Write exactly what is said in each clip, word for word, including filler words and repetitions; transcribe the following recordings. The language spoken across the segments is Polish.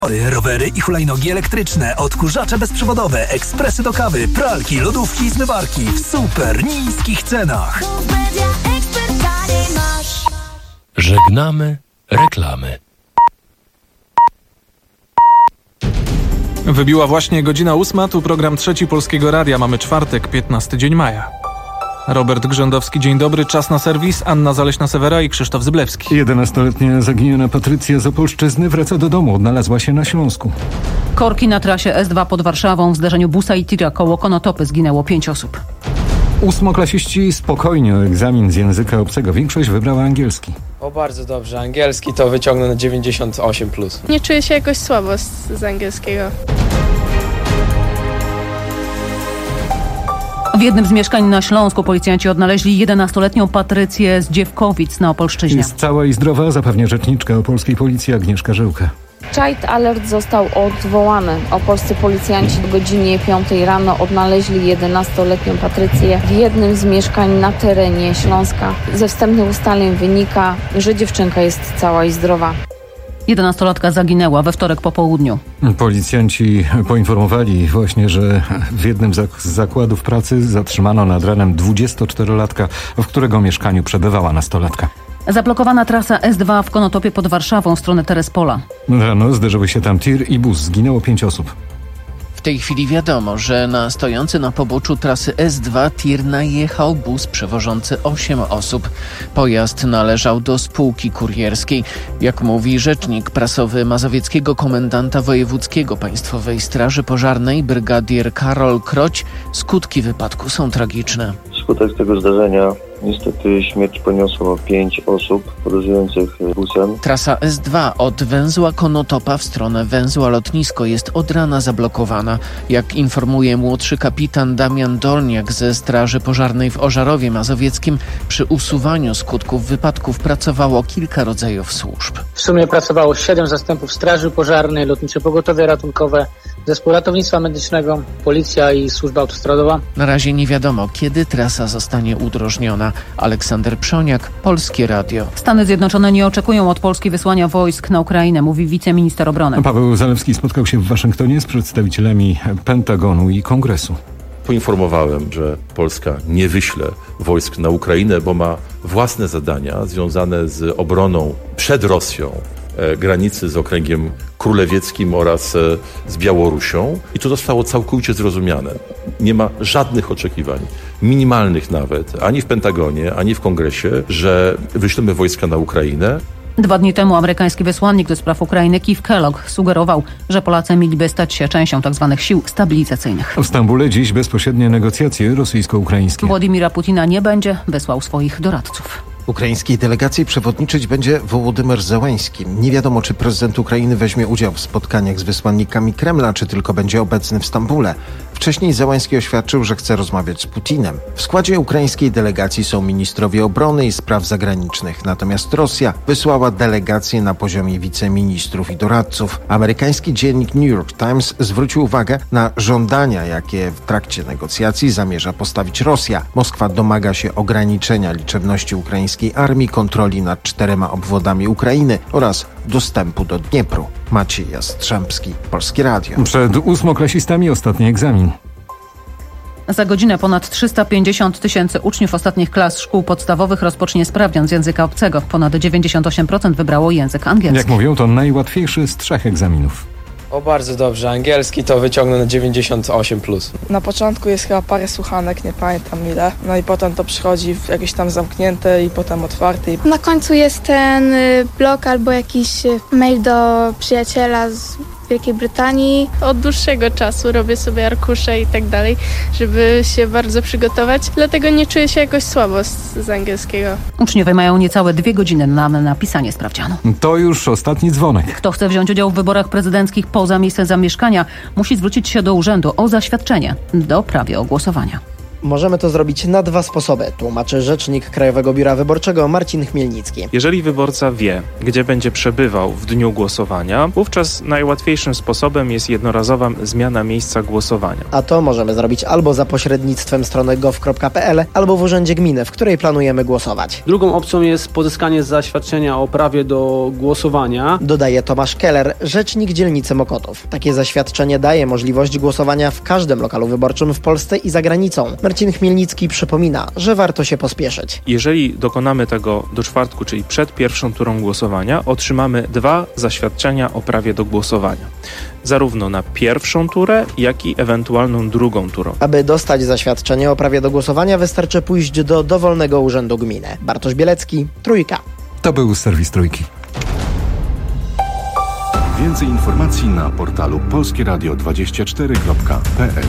Rowery i hulajnogi elektryczne, odkurzacze bezprzewodowe, ekspresy do kawy, pralki, lodówki i zmywarki w super niskich cenach. Żegnamy reklamy. Wybiła właśnie godzina ósma, tu program Trzeci Polskiego Radia. Mamy czwartek, piętnasty dzień maja. Robert Grzędowski, dzień dobry, czas na serwis. Anna Zaleśna-Sewera i Krzysztof Zyblewski. jedenastoletnia zaginiona Patrycja z Opolszczyzny wraca do domu, odnalazła się na Śląsku. Korki na trasie S dwa pod Warszawą. W zdarzeniu busa i tira koło Konotopy zginęło pięć osób. Ósmoklasiści spokojnie o egzamin z języka obcego. Większość wybrała angielski. O, bardzo dobrze. Angielski to wyciągnę na dziewięćdziesiąt osiem plus. Nie czuję się jakoś słabo z, z angielskiego. W jednym z mieszkań na Śląsku policjanci odnaleźli jedenastoletnią Patrycję z Dziewkowic na Opolszczyźnie. Jest cała i zdrowa, zapewnia rzeczniczka opolskiej policji Agnieszka Żyłka. Child Alert został odwołany. Opolscy policjanci o godzinie piątej rano odnaleźli jedenastoletnią Patrycję w jednym z mieszkań na terenie Śląska. Ze wstępnych ustaleń wynika, że dziewczynka jest cała i zdrowa. jedenastolatka zaginęła we wtorek po południu. Policjanci poinformowali właśnie, że w jednym z zakładów pracy zatrzymano nad ranem dwudziestoczterolatka, w którego mieszkaniu przebywała nastolatka. Zablokowana trasa S dwa w Konotopie pod Warszawą w stronę Terespola. Rano zderzyły się tam tir i bus. Zginęło pięć osób. W tej chwili wiadomo, że na stojący na poboczu trasy S dwa tir najechał bus przewożący osiem osób. Pojazd należał do spółki kurierskiej. Jak mówi rzecznik prasowy mazowieckiego komendanta wojewódzkiego Państwowej Straży Pożarnej brygadier Karol Kroć, skutki wypadku są tragiczne. Wskutek tego zdarzenia niestety śmierć poniosło pięć osób podróżujących busem. Trasa S dwa od węzła Konotopa w stronę węzła Lotnisko jest od rana zablokowana. Jak informuje młodszy kapitan Damian Dolniak ze Straży Pożarnej w Ożarowie Mazowieckim, przy usuwaniu skutków wypadków pracowało kilka rodzajów służb. W sumie pracowało siedem zastępów Straży Pożarnej, Lotnicze Pogotowie Ratunkowe, Zespół Ratownictwa Medycznego, Policja i Służba Autostradowa. Na razie nie wiadomo, kiedy trasa zostanie udrożniona. Aleksander Przoniak, Polskie Radio. Stany Zjednoczone nie oczekują od Polski wysłania wojsk na Ukrainę, mówi wiceminister obrony. Paweł Zalewski spotkał się w Waszyngtonie z przedstawicielami Pentagonu i Kongresu. Poinformowałem, że Polska nie wyśle wojsk na Ukrainę, bo ma własne zadania związane z obroną przed Rosją granicy z okręgiem królewieckim oraz z Białorusią. I to zostało całkowicie zrozumiane. Nie ma żadnych oczekiwań, minimalnych nawet, ani w Pentagonie, ani w Kongresie, że wyślemy wojska na Ukrainę. Dwa dni temu amerykański wysłannik do spraw Ukrainy Keith Kellogg sugerował, że Polacy mieliby stać się częścią tzw. sił stabilizacyjnych. W Stambule dziś bezpośrednie negocjacje rosyjsko-ukraińskie. Władimira Putina nie będzie, wysłał swoich doradców. Ukraińskiej delegacji przewodniczyć będzie Wołodymyr Zełański. Nie wiadomo, czy prezydent Ukrainy weźmie udział w spotkaniach z wysłannikami Kremla, czy tylko będzie obecny w Stambule. Wcześniej Zełański oświadczył, że chce rozmawiać z Putinem. W składzie ukraińskiej delegacji są ministrowie obrony i spraw zagranicznych, natomiast Rosja wysłała delegację na poziomie wiceministrów i doradców. Amerykański dziennik New York Times zwrócił uwagę na żądania, jakie w trakcie negocjacji zamierza postawić Rosja. Moskwa domaga się ograniczenia liczebności ukraińskiej armii, kontroli nad czterema obwodami Ukrainy oraz dostępu do Dniepru. Maciej Jastrzębski, Polskie Radio. Przed ósmoklasistami ostatni egzamin. Za godzinę ponad trzysta pięćdziesiąt tysięcy uczniów ostatnich klas szkół podstawowych rozpocznie sprawdzian z języka obcego. Ponad dziewięćdziesiąt osiem procent wybrało język angielski. Jak mówią, to najłatwiejszy z trzech egzaminów. O, bardzo dobrze. Angielski to wyciągnę na dziewięćdziesiąt osiem plus. Na początku jest chyba parę słuchanek, nie pamiętam ile. No i potem to przychodzi jakieś tam zamknięte i potem otwarte. Na końcu jest ten blog albo jakiś mail do przyjaciela z Wielkiej Brytanii. Od dłuższego czasu robię sobie arkusze i tak dalej, żeby się bardzo przygotować. Dlatego nie czuję się jakoś słabo z, z angielskiego. Uczniowie mają niecałe dwie godziny na napisanie sprawdzianu. To już ostatni dzwonek. Kto chce wziąć udział w wyborach prezydenckich poza miejscem zamieszkania, musi zwrócić się do urzędu o zaświadczenie do prawie o głosowania. Możemy to zrobić na dwa sposoby, tłumaczy rzecznik Krajowego Biura Wyborczego Marcin Chmielnicki. Jeżeli wyborca wie, gdzie będzie przebywał w dniu głosowania, wówczas najłatwiejszym sposobem jest jednorazowa zmiana miejsca głosowania. A to możemy zrobić albo za pośrednictwem strony gov kropka p l, albo w urzędzie gminy, w której planujemy głosować. Drugą opcją jest pozyskanie zaświadczenia o prawie do głosowania. Dodaje Tomasz Keller, rzecznik dzielnicy Mokotów. Takie zaświadczenie daje możliwość głosowania w każdym lokalu wyborczym w Polsce i za granicą. Marcin Chmielnicki przypomina, że warto się pospieszyć. Jeżeli dokonamy tego do czwartku, czyli przed pierwszą turą głosowania, otrzymamy dwa zaświadczenia o prawie do głosowania. Zarówno na pierwszą turę, jak i ewentualną drugą turę. Aby dostać zaświadczenie o prawie do głosowania, wystarczy pójść do dowolnego urzędu gminy. Bartosz Bielecki, Trójka. To był serwis Trójki. Więcej informacji na portalu polskie radio dwadzieścia cztery kropka p l.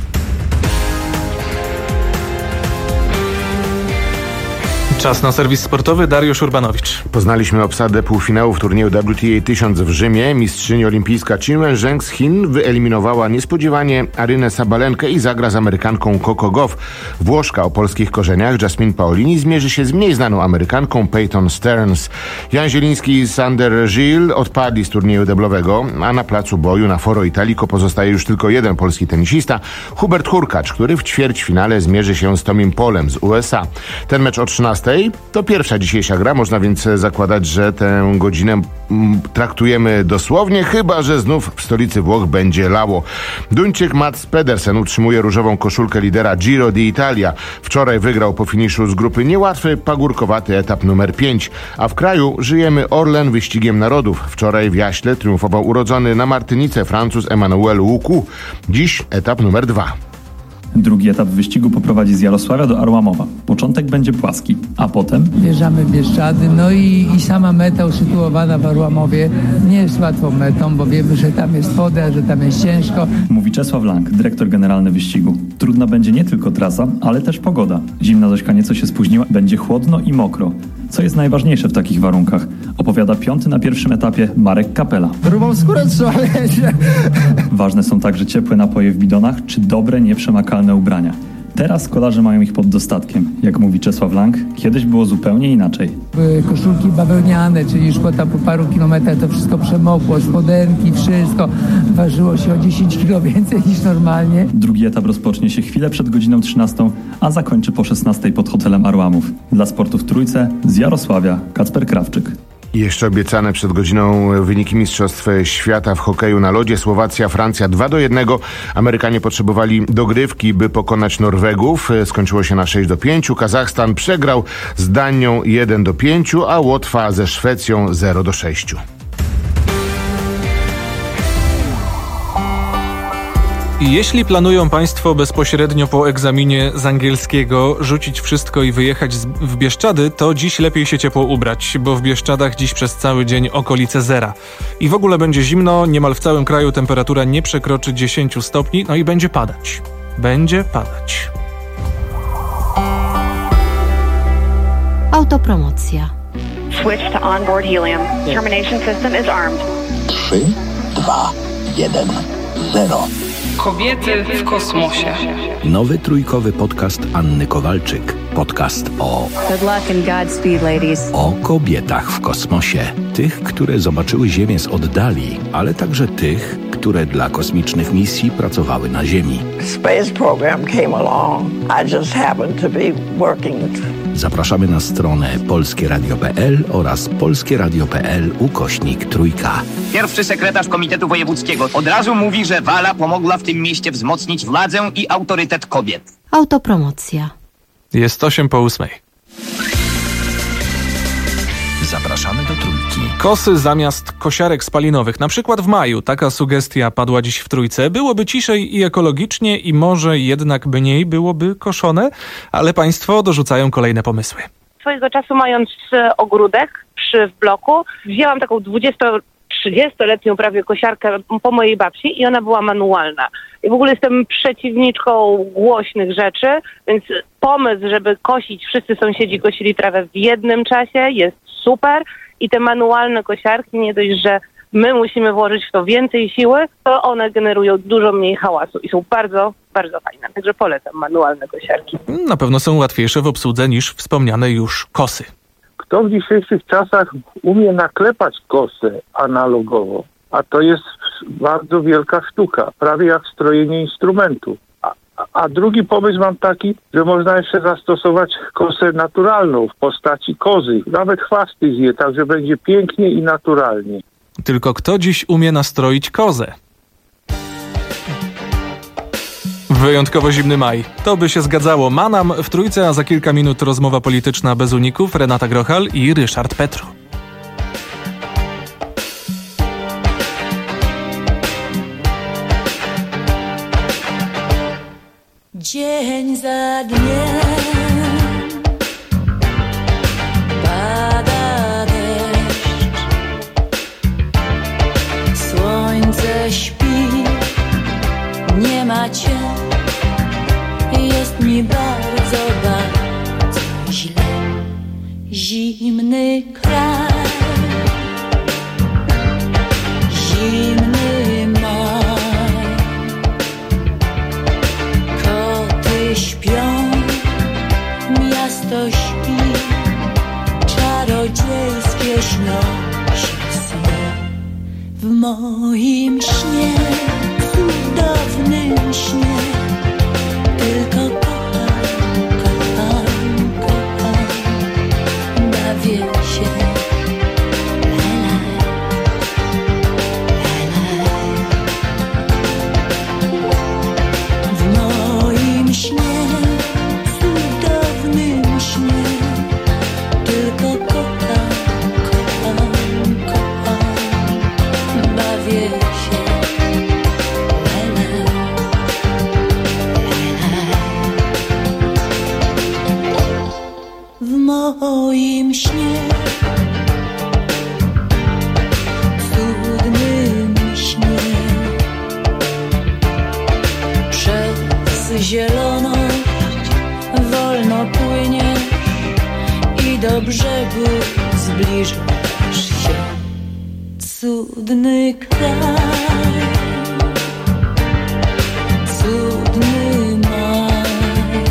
Czas na serwis sportowy. Dariusz Urbanowicz. Poznaliśmy obsadę półfinału w turnieju W T A tysiąc w Rzymie. Mistrzyni olimpijska Qin Wenzheng z Chin wyeliminowała niespodziewanie Arynę Sabalenkę i zagra z Amerykanką Coco Gauff. Włoszka o polskich korzeniach Jasmine Paolini zmierzy się z mniej znaną Amerykanką Peyton Stearns. Jan Zieliński i Sander Gilles odpadli z turnieju deblowego, a na placu boju na Foro Italico pozostaje już tylko jeden polski tenisista, Hubert Hurkacz, który w ćwierćfinale zmierzy się z Tomim Polem z U S A. Ten mecz o trzynastej to pierwsza dzisiejsza gra, można więc zakładać, że tę godzinę traktujemy dosłownie, chyba że znów w stolicy Włoch będzie lało. Duńczyk Mats Pedersen utrzymuje różową koszulkę lidera Giro d'Italia. Wczoraj wygrał po finiszu z grupy niełatwy, pagórkowaty etap numer pięć, a w kraju żyjemy Orlen wyścigiem narodów. Wczoraj w Jaśle triumfował urodzony na Martynice Francuz Emmanuel Łuku. Dziś etap numer dwa. Drugi etap wyścigu poprowadzi z Jarosławia do Arłamowa. Początek będzie płaski, a potem... Wjeżdżamy w Bieszczady, no i, i sama meta usytuowana w Arłamowie nie jest łatwą metą, bo wiemy, że tam jest woda, że tam jest ciężko. Mówi Czesław Lang, dyrektor generalny wyścigu. Trudna będzie nie tylko trasa, ale też pogoda. Zimna Zośka nieco się spóźniła, będzie chłodno i mokro. Co jest najważniejsze w takich warunkach? Opowiada piąty na pierwszym etapie Marek Kapela. Grubą skórę trzeba mieć. Ważne są także ciepłe napoje w bidonach czy dobre, nieprzemakalne ubrania. Teraz kolarze mają ich pod dostatkiem. Jak mówi Czesław Lang, kiedyś było zupełnie inaczej. Były koszulki bawełniane, czyli już po, tam po paru kilometrach to wszystko przemokło, spodenki, wszystko. Ważyło się o dziesięć kilo więcej niż normalnie. Drugi etap rozpocznie się chwilę przed godziną trzynastą, a zakończy po szesnastej pod hotelem Arłamów. Dla sportu w Trójce z Jarosławia Kacper Krawczyk. I jeszcze obiecane przed godziną wyniki Mistrzostw Świata w hokeju na lodzie. Słowacja, Francja dwa do jednego. Amerykanie potrzebowali dogrywki, by pokonać Norwegów. Skończyło się na sześć do pięciu. Kazachstan przegrał z Danią jeden do pięciu, a Łotwa ze Szwecją zero do sześciu. I jeśli planują Państwo bezpośrednio po egzaminie z angielskiego rzucić wszystko i wyjechać z, w Bieszczady, to dziś lepiej się ciepło ubrać, bo w Bieszczadach dziś przez cały dzień okolice zera. I w ogóle będzie zimno, niemal w całym kraju temperatura nie przekroczy dziesięć stopni, no i będzie padać. Będzie padać. Autopromocja. Switch to onboard helium. Termination system is armed. trzy, dwa, jeden, zero. Kobiety w kosmosie. Nowy trójkowy podcast Anny Kowalczyk. Podcast o... Good luck and Godspeed, ladies. O kobietach w kosmosie. Tych, które zobaczyły Ziemię z oddali, ale także tych, które dla kosmicznych misji pracowały na Ziemi. Space program came along. I just happened to be working. Zapraszamy na stronę polskie radio kropka p l oraz polskie radio kropka p l ukośnik trójka. Pierwszy sekretarz Komitetu Wojewódzkiego od razu mówi, że Wala pomogła w tym mieście wzmocnić władzę i autorytet kobiet. Autopromocja. Jest osiem po ósmej. Zapraszamy do Trójki. Kosy zamiast kosiarek spalinowych. Na przykład w maju. Taka sugestia padła dziś w Trójce. Byłoby ciszej i ekologicznie i może jednak mniej byłoby koszone, ale państwo dorzucają kolejne pomysły. Swojego czasu mając ogródek przy w bloku, wzięłam taką dwudziesto-trzydziestoletnią prawie kosiarkę po mojej babci i ona była manualna. I w ogóle jestem przeciwniczką głośnych rzeczy, więc pomysł, żeby kosić, wszyscy sąsiedzi kosili trawę w jednym czasie, jest super i te manualne kosiarki nie dość, że my musimy włożyć w to więcej siły, to one generują dużo mniej hałasu i są bardzo, bardzo fajne. Także polecam manualne kosiarki. Na pewno są łatwiejsze w obsłudze niż wspomniane już kosy. Kto w dzisiejszych czasach umie naklepać kosę analogowo, a to jest bardzo wielka sztuka, prawie jak strojenie instrumentu. A, a drugi pomysł mam taki, że można jeszcze zastosować kosę naturalną w postaci kozy. Nawet chwasty zje, tak że będzie pięknie i naturalnie. Tylko kto dziś umie nastroić kozę? Wyjątkowo zimny maj. To by się zgadzało. Manam w Trójce, a za kilka minut rozmowa polityczna bez uników. Renata Grochal i Ryszard Petru. Dzień za dniem pada deszcz, słońce śpi, nie ma cię, jest mi bardzo, bardzo źle. Zimny kraj, zimny maj, koty śpią, miasto śpi, czarodziejskie śnią się sny. W moim śnie, cudownym śnie, tylko kocham, kocham, kocham, bawię się. W moim śnie, cudownym śnie, tylko kocham, kocham, kocham, bawię się. W moim śnie, cudnym śnie, przez zieloność wolno płyniesz i do brzegu zbliżasz się. Cudny kraj, cudny maj,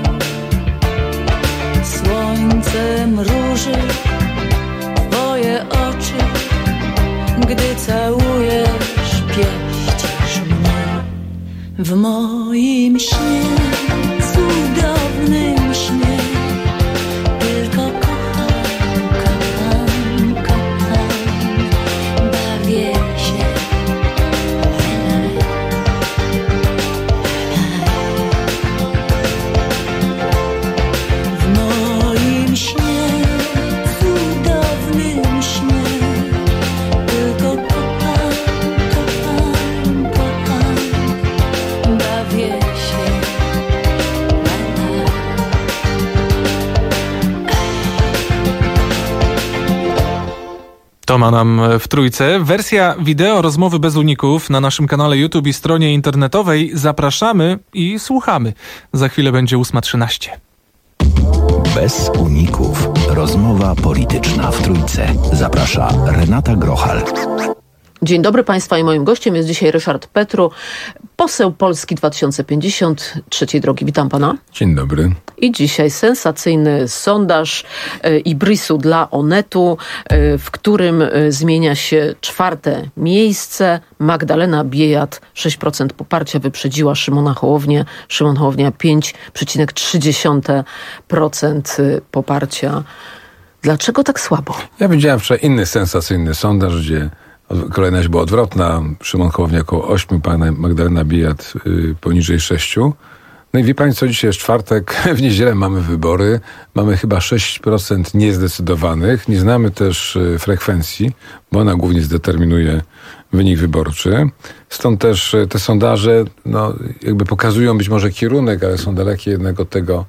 słońce mruży twoje oczy, gdy całujesz, pieścisz mnie. W moim śnie, cudownym śnie, tylko kocham, kocham, kocham, bawię się. W moim śnie, cudownym śnie, tylko kocham, kocham, kocham, bawię się. To ma nam w Trójce. Wersja wideo rozmowy bez uników na naszym kanale YouTube i stronie internetowej. Zapraszamy i słuchamy. Za chwilę będzie ósma trzynaście. Bez uników. Rozmowa polityczna w Trójce. Zaprasza Renata Grochal. Dzień dobry Państwa i moim gościem jest dzisiaj Ryszard Petru, poseł Polski dwa tysiące pięćdziesiąt, trzeciej drogi. Witam Pana. Dzień dobry. I dzisiaj sensacyjny sondaż y, Ibrisu dla Onetu, y, w którym y, zmienia się czwarte miejsce. Magdalena Biejat sześć procent poparcia wyprzedziła Szymona Hołownię. Szymon Hołownia pięć przecinek trzy procent poparcia. Dlaczego tak słabo? Ja widziałem wczoraj inny sensacyjny sondaż, gdzie kolejność była odwrotna. Szymon Hołownia około ośmiu, pana Magdalena Biejat yy, poniżej sześciu. No i wie pani co, dzisiaj jest czwartek, w niedzielę mamy wybory, mamy chyba sześć procent niezdecydowanych, nie znamy też yy, frekwencji, bo ona głównie zdeterminuje wynik wyborczy. Stąd też yy, te sondaże no, jakby pokazują być może kierunek, ale są dalekie jednak od tego,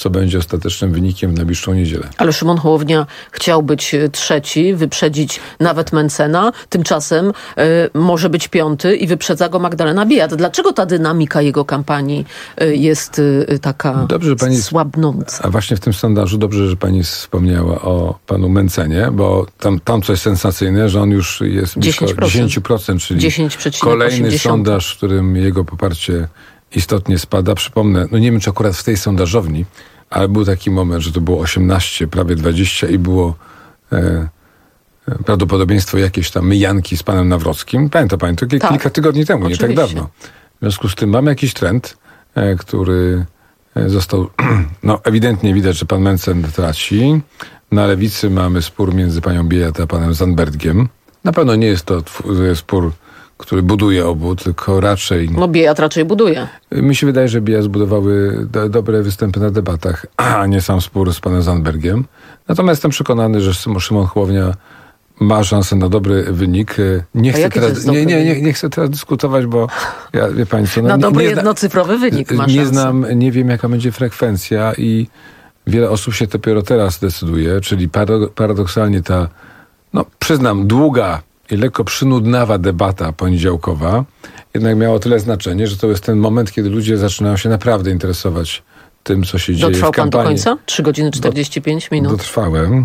co będzie ostatecznym wynikiem w najbliższą niedzielę. Ale Szymon Hołownia chciał być trzeci, wyprzedzić nawet Mentzena. Tymczasem y, może być piąty i wyprzedza go Magdalena Biejat. Dlaczego ta dynamika jego kampanii y, jest y, taka dobrze, pani, słabnąca? A właśnie w tym sondażu dobrze, że pani wspomniała o panu Mentzenie, bo tam, tam coś sensacyjne, że on już jest blisko dziesięć procent, czyli dziesięć kolejny osiemdziesiąt sondaż, w którym jego poparcie istotnie spada. Przypomnę, no nie wiem, czy akurat w tej sondażowni, ale był taki moment, że to było osiemnaście, prawie dwadzieścia i było e, prawdopodobieństwo jakieś tam myjanki z panem Nawrockim. Pamięta pani to kilka tak. tygodni temu, Oczywiście. nie tak dawno. W związku z tym mamy jakiś trend, e, który został, no ewidentnie widać, że pan Mentzen traci. Na lewicy mamy spór między panią Biejat a panem Zandbergiem. Na pewno nie jest to spór, który buduje obu, tylko raczej... No Biejat raczej buduje. Mi się wydaje, że Biejat zbudowały do, dobre występy na debatach, a nie sam spór z panem Zandbergiem. Natomiast jestem przekonany, że Szymon Hołownia ma szansę na dobry wynik. Nie chcę, teraz, nie, nie, nie, nie chcę teraz dyskutować, bo ja, wie pani co... No, na nie, dobry nie jednocyfrowy wynik ma Nie szansę. znam, nie wiem jaka będzie frekwencja i wiele osób się dopiero teraz decyduje, czyli paradoksalnie ta, no przyznam, długa i lekko przynudnawa debata poniedziałkowa jednak miała tyle znaczenie, że to jest ten moment, kiedy ludzie zaczynają się naprawdę interesować tym, co się dzieje Dotrwał w kampanii. pan do końca? trzy godziny czterdzieści pięć minut. Dotrwałem,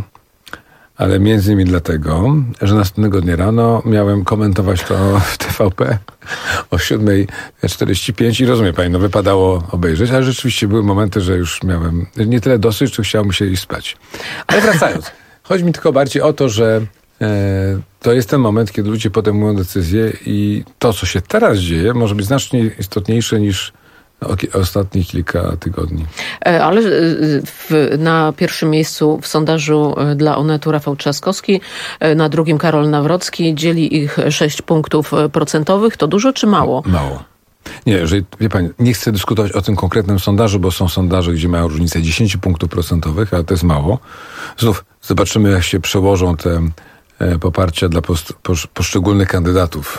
ale między innymi dlatego, że następnego dnia rano miałem komentować to w T V P o siódma czterdzieści pięć i rozumie pani, no wypadało obejrzeć, ale rzeczywiście były momenty, że już miałem nie tyle dosyć, czy chciało mi się iść spać. Ale wracając, chodzi mi tylko bardziej o to, że e, to jest ten moment, kiedy ludzie podejmują decyzje i to, co się teraz dzieje, może być znacznie istotniejsze niż ostatnich kilka tygodni. Ale w, na pierwszym miejscu w sondażu dla Onetu Rafał Trzaskowski, na drugim Karol Nawrocki, dzieli ich sześć punktów procentowych. To dużo czy mało? Mało. Nie, jeżeli, wie pani, nie chcę dyskutować o tym konkretnym sondażu, bo są sondaże, gdzie mają różnicę dziesięć punktów procentowych, ale to jest mało. Znów zobaczymy, jak się przełożą te e, poparcia dla post, posz, poszczególnych kandydatów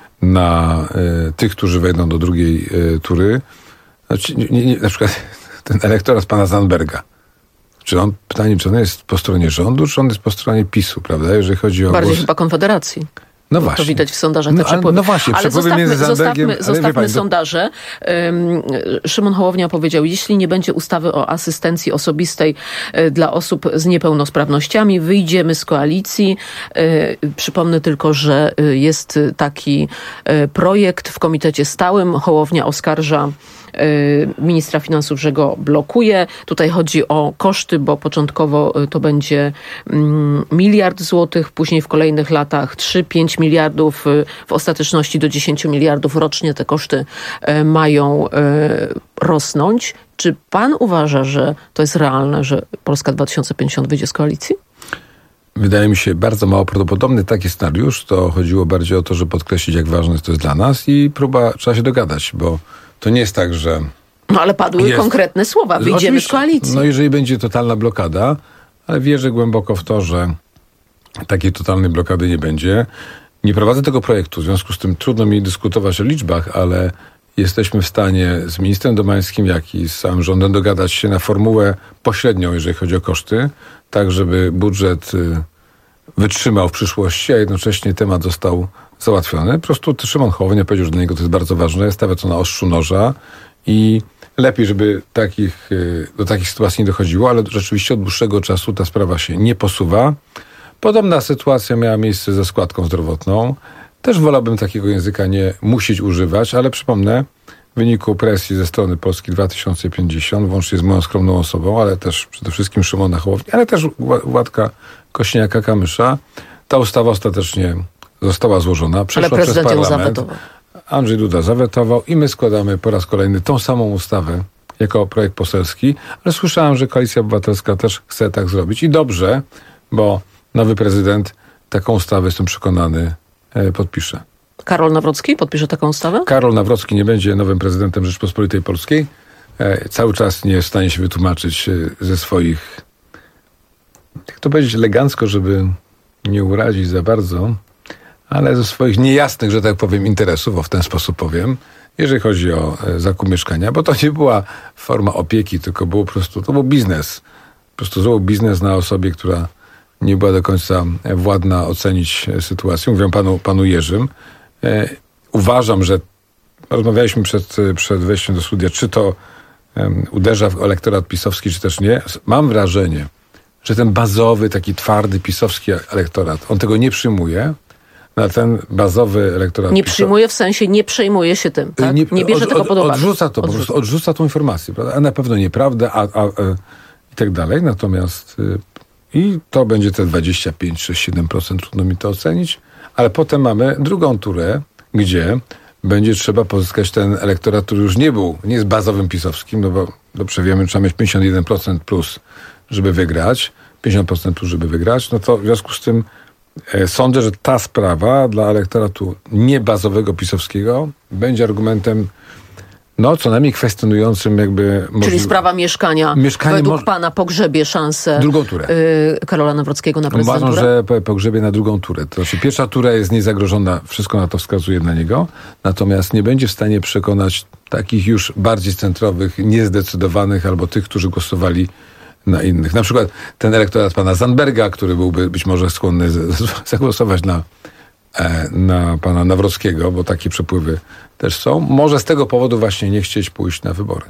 na e, tych, którzy wejdą do drugiej e, tury. Znaczy, nie, nie, na przykład ten elektorat pana Zandberga. Czy on, pytanie, czy on jest po stronie rządu, czy on jest po stronie PiSu, prawda? Jeżeli chodzi o Bardziej głos... chyba Konfederacji. No właśnie. To widać w sondażach te no, przepływy. No właśnie, ale przepływy zostawmy, między Zandbergiem... Zostawmy, zostawmy pani, sondaże. Um, Szymon Hołownia powiedział, jeśli nie będzie ustawy o asystencji osobistej y, dla osób z niepełnosprawnościami, wyjdziemy z koalicji. Y, przypomnę tylko, że y, jest taki y, projekt w komitecie stałym. Hołownia oskarża ministra finansów, że go blokuje. Tutaj chodzi o koszty, bo początkowo to będzie miliard złotych, później w kolejnych latach trzy pięć miliardów, w ostateczności do dziesięć miliardów rocznie te koszty mają rosnąć. Czy pan uważa, że to jest realne, że Polska dwa tysiące pięćdziesiąt wyjdzie z koalicji? Wydaje mi się bardzo mało prawdopodobny taki scenariusz. To chodziło bardziej o to, żeby podkreślić, jak ważne to jest dla nas i próba, trzeba się dogadać, bo to nie jest tak, że... No ale padły jest... konkretne słowa. Wyjdziemy Oczywiście. z koalicji. No jeżeli będzie totalna blokada, ale wierzę głęboko w to, że takiej totalnej blokady nie będzie. Nie prowadzę tego projektu, w związku z tym trudno mi dyskutować o liczbach, ale jesteśmy w stanie z ministrem Domańskim, jak i z całym rządem dogadać się na formułę pośrednią, jeżeli chodzi o koszty, tak żeby budżet wytrzymał w przyszłości, a jednocześnie temat został załatwiony. Po prostu Szymon Hołownia powiedział, że dla niego to jest bardzo ważne, stawia to na ostrzu noża i lepiej, żeby takich, do takich sytuacji nie dochodziło, ale rzeczywiście od dłuższego czasu ta sprawa się nie posuwa. Podobna sytuacja miała miejsce ze składką zdrowotną. Też wolałbym takiego języka nie musieć używać, ale przypomnę, w wyniku presji ze strony Polski dwa tysiące pięćdziesiąt, włącznie z moją skromną osobą, ale też przede wszystkim Szymona Hołowni, ale też Władka Kośniaka-Kamysza, ta ustawa ostatecznie została złożona, przeszła przez parlament. Andrzej Duda zawetował i my składamy po raz kolejny tą samą ustawę jako projekt poselski, ale słyszałem, że Koalicja Obywatelska też chce tak zrobić i dobrze, bo nowy prezydent taką ustawę, jestem przekonany, podpisze. Karol Nawrocki podpisze taką ustawę? Karol Nawrocki nie będzie nowym prezydentem Rzeczypospolitej Polskiej. Cały czas nie jest w stanie się wytłumaczyć ze swoich, jak to powiedzieć elegancko, żeby nie urazić za bardzo, ale ze swoich niejasnych, że tak powiem, interesów, o w ten sposób powiem, jeżeli chodzi o e, zakup mieszkania, bo to nie była forma opieki, tylko było po prostu, to był biznes. Po prostu to był biznes na osobie, która nie była do końca władna ocenić sytuację. Mówię panu, panu Jerzym. E, uważam, że rozmawialiśmy przed, przed wejściem do studia, czy to um, uderza w elektorat pisowski, czy też nie. Mam wrażenie, że ten bazowy, taki twardy pisowski elektorat, on tego nie przyjmuje. Na ten bazowy elektorat... Nie przyjmuje, w sensie nie przejmuje się tym, tak? Nie, nie bierze od, tego pod uwagę. Odrzuca to, odrzuca. po prostu odrzuca tą informację, prawda? A na pewno nieprawda, a, a, a i tak dalej. Natomiast y, i to będzie te dwadzieścia pięć, sześć, siedem procent, trudno mi to ocenić, ale potem mamy drugą turę, gdzie będzie trzeba pozyskać ten elektorat, który już nie był, nie jest bazowym pisowskim, no bo dobrze wiemy, trzeba mieć pięćdziesiąt jeden procent plus, żeby wygrać, pięćdziesiąt procent plus, żeby wygrać, no to w związku z tym e, sądzę, że ta sprawa dla elektoratu niebazowego pisowskiego będzie argumentem, no co najmniej kwestionującym jakby... Czyli możliwe... sprawa mieszkania, Mieszkanie według moż... pana pogrzebie szansę drugą turę. Y, Karola Nawrockiego na prezydenturę? Uważam, że pogrzebie na drugą turę. To znaczy pierwsza tura jest niezagrożona, wszystko na to wskazuje na niego, natomiast nie będzie w stanie przekonać takich już bardziej centrowych, niezdecydowanych albo tych, którzy głosowali na innych. Na przykład ten elektorat pana Zandberga, który byłby być może skłonny z, z, zagłosować na, e, na pana Nawrockiego, bo takie przepływy też są. Może z tego powodu właśnie nie chcieć pójść na wybory.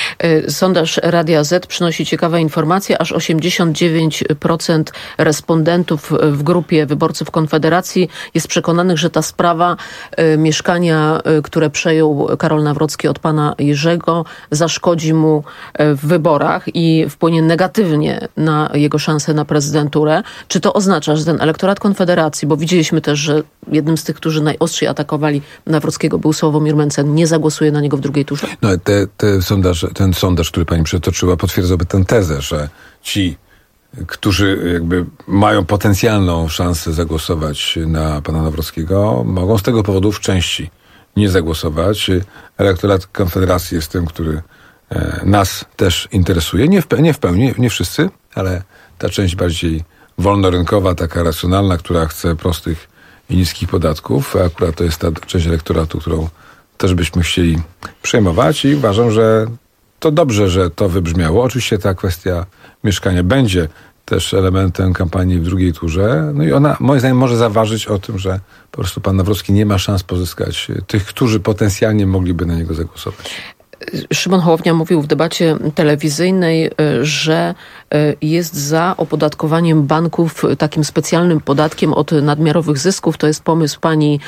Sondaż Radia Z przynosi ciekawe informacje. Aż osiemdziesiąt dziewięć procent respondentów w grupie wyborców Konfederacji jest przekonanych, że ta sprawa y, mieszkania, y, które przejął Karol Nawrocki od pana Jerzego, zaszkodzi mu y, w wyborach i wpłynie negatywnie na jego szanse na prezydenturę. Czy to oznacza, że ten elektorat Konfederacji, bo widzieliśmy też, że jednym z tych, którzy najostrzej atakowali Nawrockiego, był Sławomir Mencen, nie zagłosuje na niego w drugiej turze? No, te, te sondaż, ten sondaż, który pani przytoczyła, potwierdzałby tę tezę, że ci, którzy jakby mają potencjalną szansę zagłosować na pana Nawrockiego, mogą z tego powodu w części nie zagłosować. Elektorat Konfederacji jest tym, który e, nas też interesuje. Nie w, nie w pełni, nie wszyscy, ale ta część bardziej wolnorynkowa, taka racjonalna, która chce prostych i niskich podatków. A akurat to jest ta część elektoratu, którą też byśmy chcieli przejmować i uważam, że to dobrze, że to wybrzmiało. Oczywiście ta kwestia mieszkania będzie też elementem kampanii w drugiej turze. No i ona, moim zdaniem, może zaważyć o tym, że po prostu pan Nawrocki nie ma szans pozyskać tych, którzy potencjalnie mogliby na niego zagłosować. Szymon Hołownia mówił w debacie telewizyjnej, że jest za opodatkowaniem banków takim specjalnym podatkiem od nadmiarowych zysków. To jest pomysł pani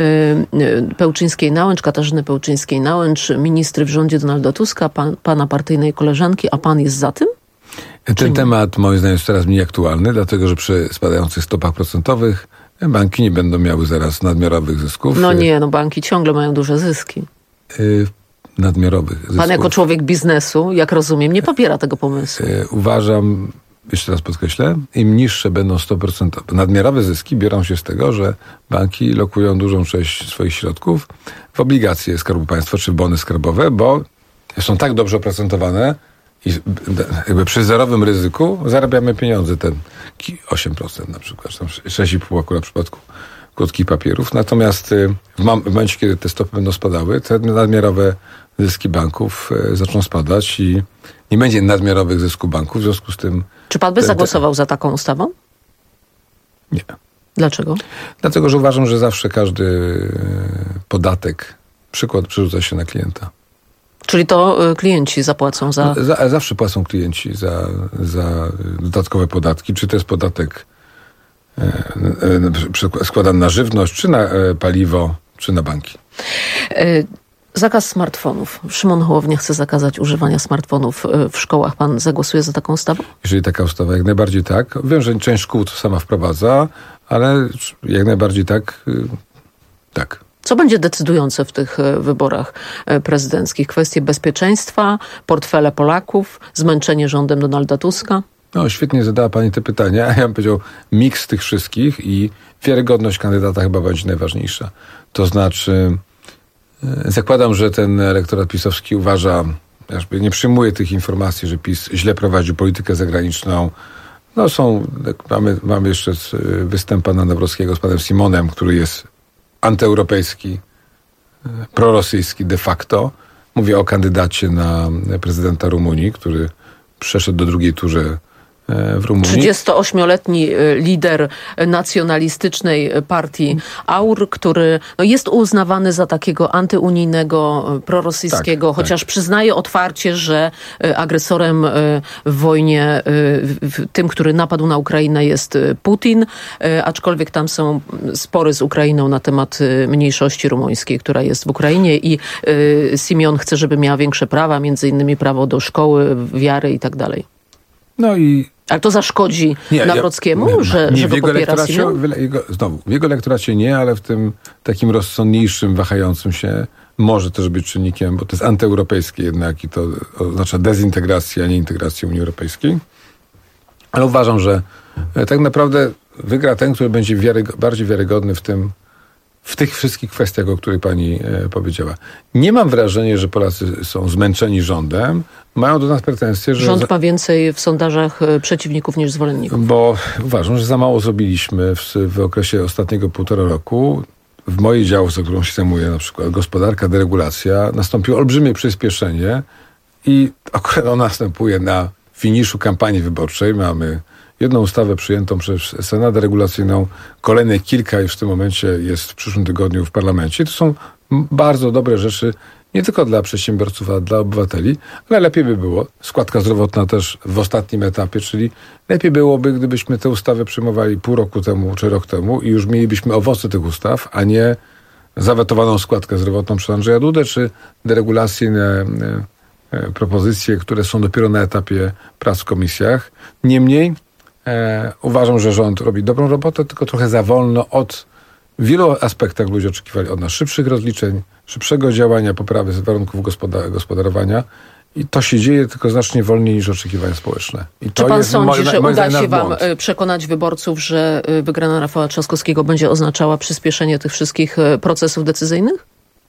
Pełczyńskiej-Nałęcz, Katarzyny Pełczyńskiej-Nałęcz, ministry w rządzie Donalda Tuska, pan, pana partyjnej koleżanki, a pan jest za tym? Ten temat moim zdaniem jest coraz mniej aktualny, dlatego że przy spadających stopach procentowych banki nie będą miały zaraz nadmiarowych zysków. No nie, no banki ciągle mają duże zyski. Y- nadmiarowych zysków. Pan jako człowiek biznesu, jak rozumiem, nie popiera tego pomysłu. Yy, uważam, jeszcze raz podkreślę, im niższe będą sto procent nadmiarowe zyski, biorą się z tego, że banki lokują dużą część swoich środków w obligacje Skarbu Państwa czy w bony skarbowe, bo są tak dobrze oprocentowane i jakby przy zerowym ryzyku zarabiamy pieniądze, ten osiem procent na przykład, tam sześć i pół akurat w przypadku krótkich papierów. Natomiast w, mam, w momencie, kiedy te stopy będą spadały, te nadmiarowe zyski banków e, zaczną spadać i nie będzie nadmiarowych zysków banków, w związku z tym... Czy pan by te, zagłosował te... za taką ustawą? Nie. Dlaczego? Dlatego, że uważam, że zawsze każdy podatek, przykład przerzuca się na klienta. Czyli to klienci zapłacą za... za zawsze płacą klienci za, za dodatkowe podatki. Czy to jest podatek e, e, składany na żywność, czy na e, paliwo, czy na banki. Y Zakaz smartfonów. Szymon Hołownia chce zakazać używania smartfonów w szkołach. Pan zagłosuje za taką ustawą? Jeżeli taka ustawa, jak najbardziej tak. Wiem, że część szkół to sama wprowadza, ale jak najbardziej tak. Tak. Co będzie decydujące w tych wyborach prezydenckich? Kwestie bezpieczeństwa, portfele Polaków, zmęczenie rządem Donalda Tuska? No, świetnie zadała pani te pytania. Ja bym powiedział miks tych wszystkich i wiarygodność kandydata chyba będzie najważniejsza. To znaczy... Zakładam, że ten elektorat pisowski uważa, jakby nie przyjmuje tych informacji, że PiS źle prowadził politykę zagraniczną. No są, mamy, mamy jeszcze występ pana Nawrockiego z panem Simonem, który jest antyeuropejski, prorosyjski de facto. Mówię o kandydacie na prezydenta Rumunii, który przeszedł do drugiej turze w Rumunii. trzydziestoośmioletni lider nacjonalistycznej partii AUR, który no, jest uznawany za takiego antyunijnego, prorosyjskiego, tak, chociaż tak. przyznaje otwarcie, że agresorem w wojnie, w tym, który napadł na Ukrainę, jest Putin, aczkolwiek tam są spory z Ukrainą na temat mniejszości rumuńskiej, która jest w Ukrainie i Simeon chce, żeby miała większe prawa, między innymi prawo do szkoły, wiary i tak dalej. No i Ale to zaszkodzi nie, Nawrockiemu, ja, że, nie, że go popiera Simeon? Jego, znowu, w jego elektoracie nie, ale w tym takim rozsądniejszym, wahającym się może też być czynnikiem, bo to jest antyeuropejskie jednak i to oznacza dezintegrację, a nie integrację Unii Europejskiej. Ale uważam, że tak naprawdę wygra ten, który będzie wiaryg- bardziej wiarygodny w tym, w tych wszystkich kwestiach, o których pani e, powiedziała. Nie mam wrażenia, że Polacy są zmęczeni rządem. Mają do nas pretensje, że... Rząd ma więcej w sondażach przeciwników niż zwolenników. Bo uważam, że za mało zrobiliśmy w, w okresie ostatniego półtora roku. W mojej działce, którą się zajmuję, na przykład gospodarka, deregulacja, nastąpiło olbrzymie przyspieszenie i akurat ono następuje na finiszu kampanii wyborczej. Mamy jedną ustawę przyjętą przez Senat deregulacyjną, kolejne kilka już w tym momencie jest w przyszłym tygodniu w parlamencie. To są bardzo dobre rzeczy, nie tylko dla przedsiębiorców, a dla obywateli, ale lepiej by było, składka zdrowotna też w ostatnim etapie, czyli lepiej byłoby, gdybyśmy te ustawy przyjmowali pół roku temu czy rok temu i już mielibyśmy owoce tych ustaw, a nie zawetowaną składkę zdrowotną przez Andrzeja Dudę, czy deregulacyjne propozycje, które są dopiero na etapie prac w komisjach. Niemniej e, uważam, że rząd robi dobrą robotę, tylko trochę za wolno. Od w wielu aspektach ludzie oczekiwali od nas szybszych rozliczeń, szybszego działania, poprawy warunków gospodar- gospodarowania i to się dzieje tylko znacznie wolniej niż oczekiwania społeczne. I to Czy pan jest sądzi, moje, że moje uda się wam błąd. przekonać wyborców, że wygrana Rafała Trzaskowskiego będzie oznaczała przyspieszenie tych wszystkich procesów decyzyjnych?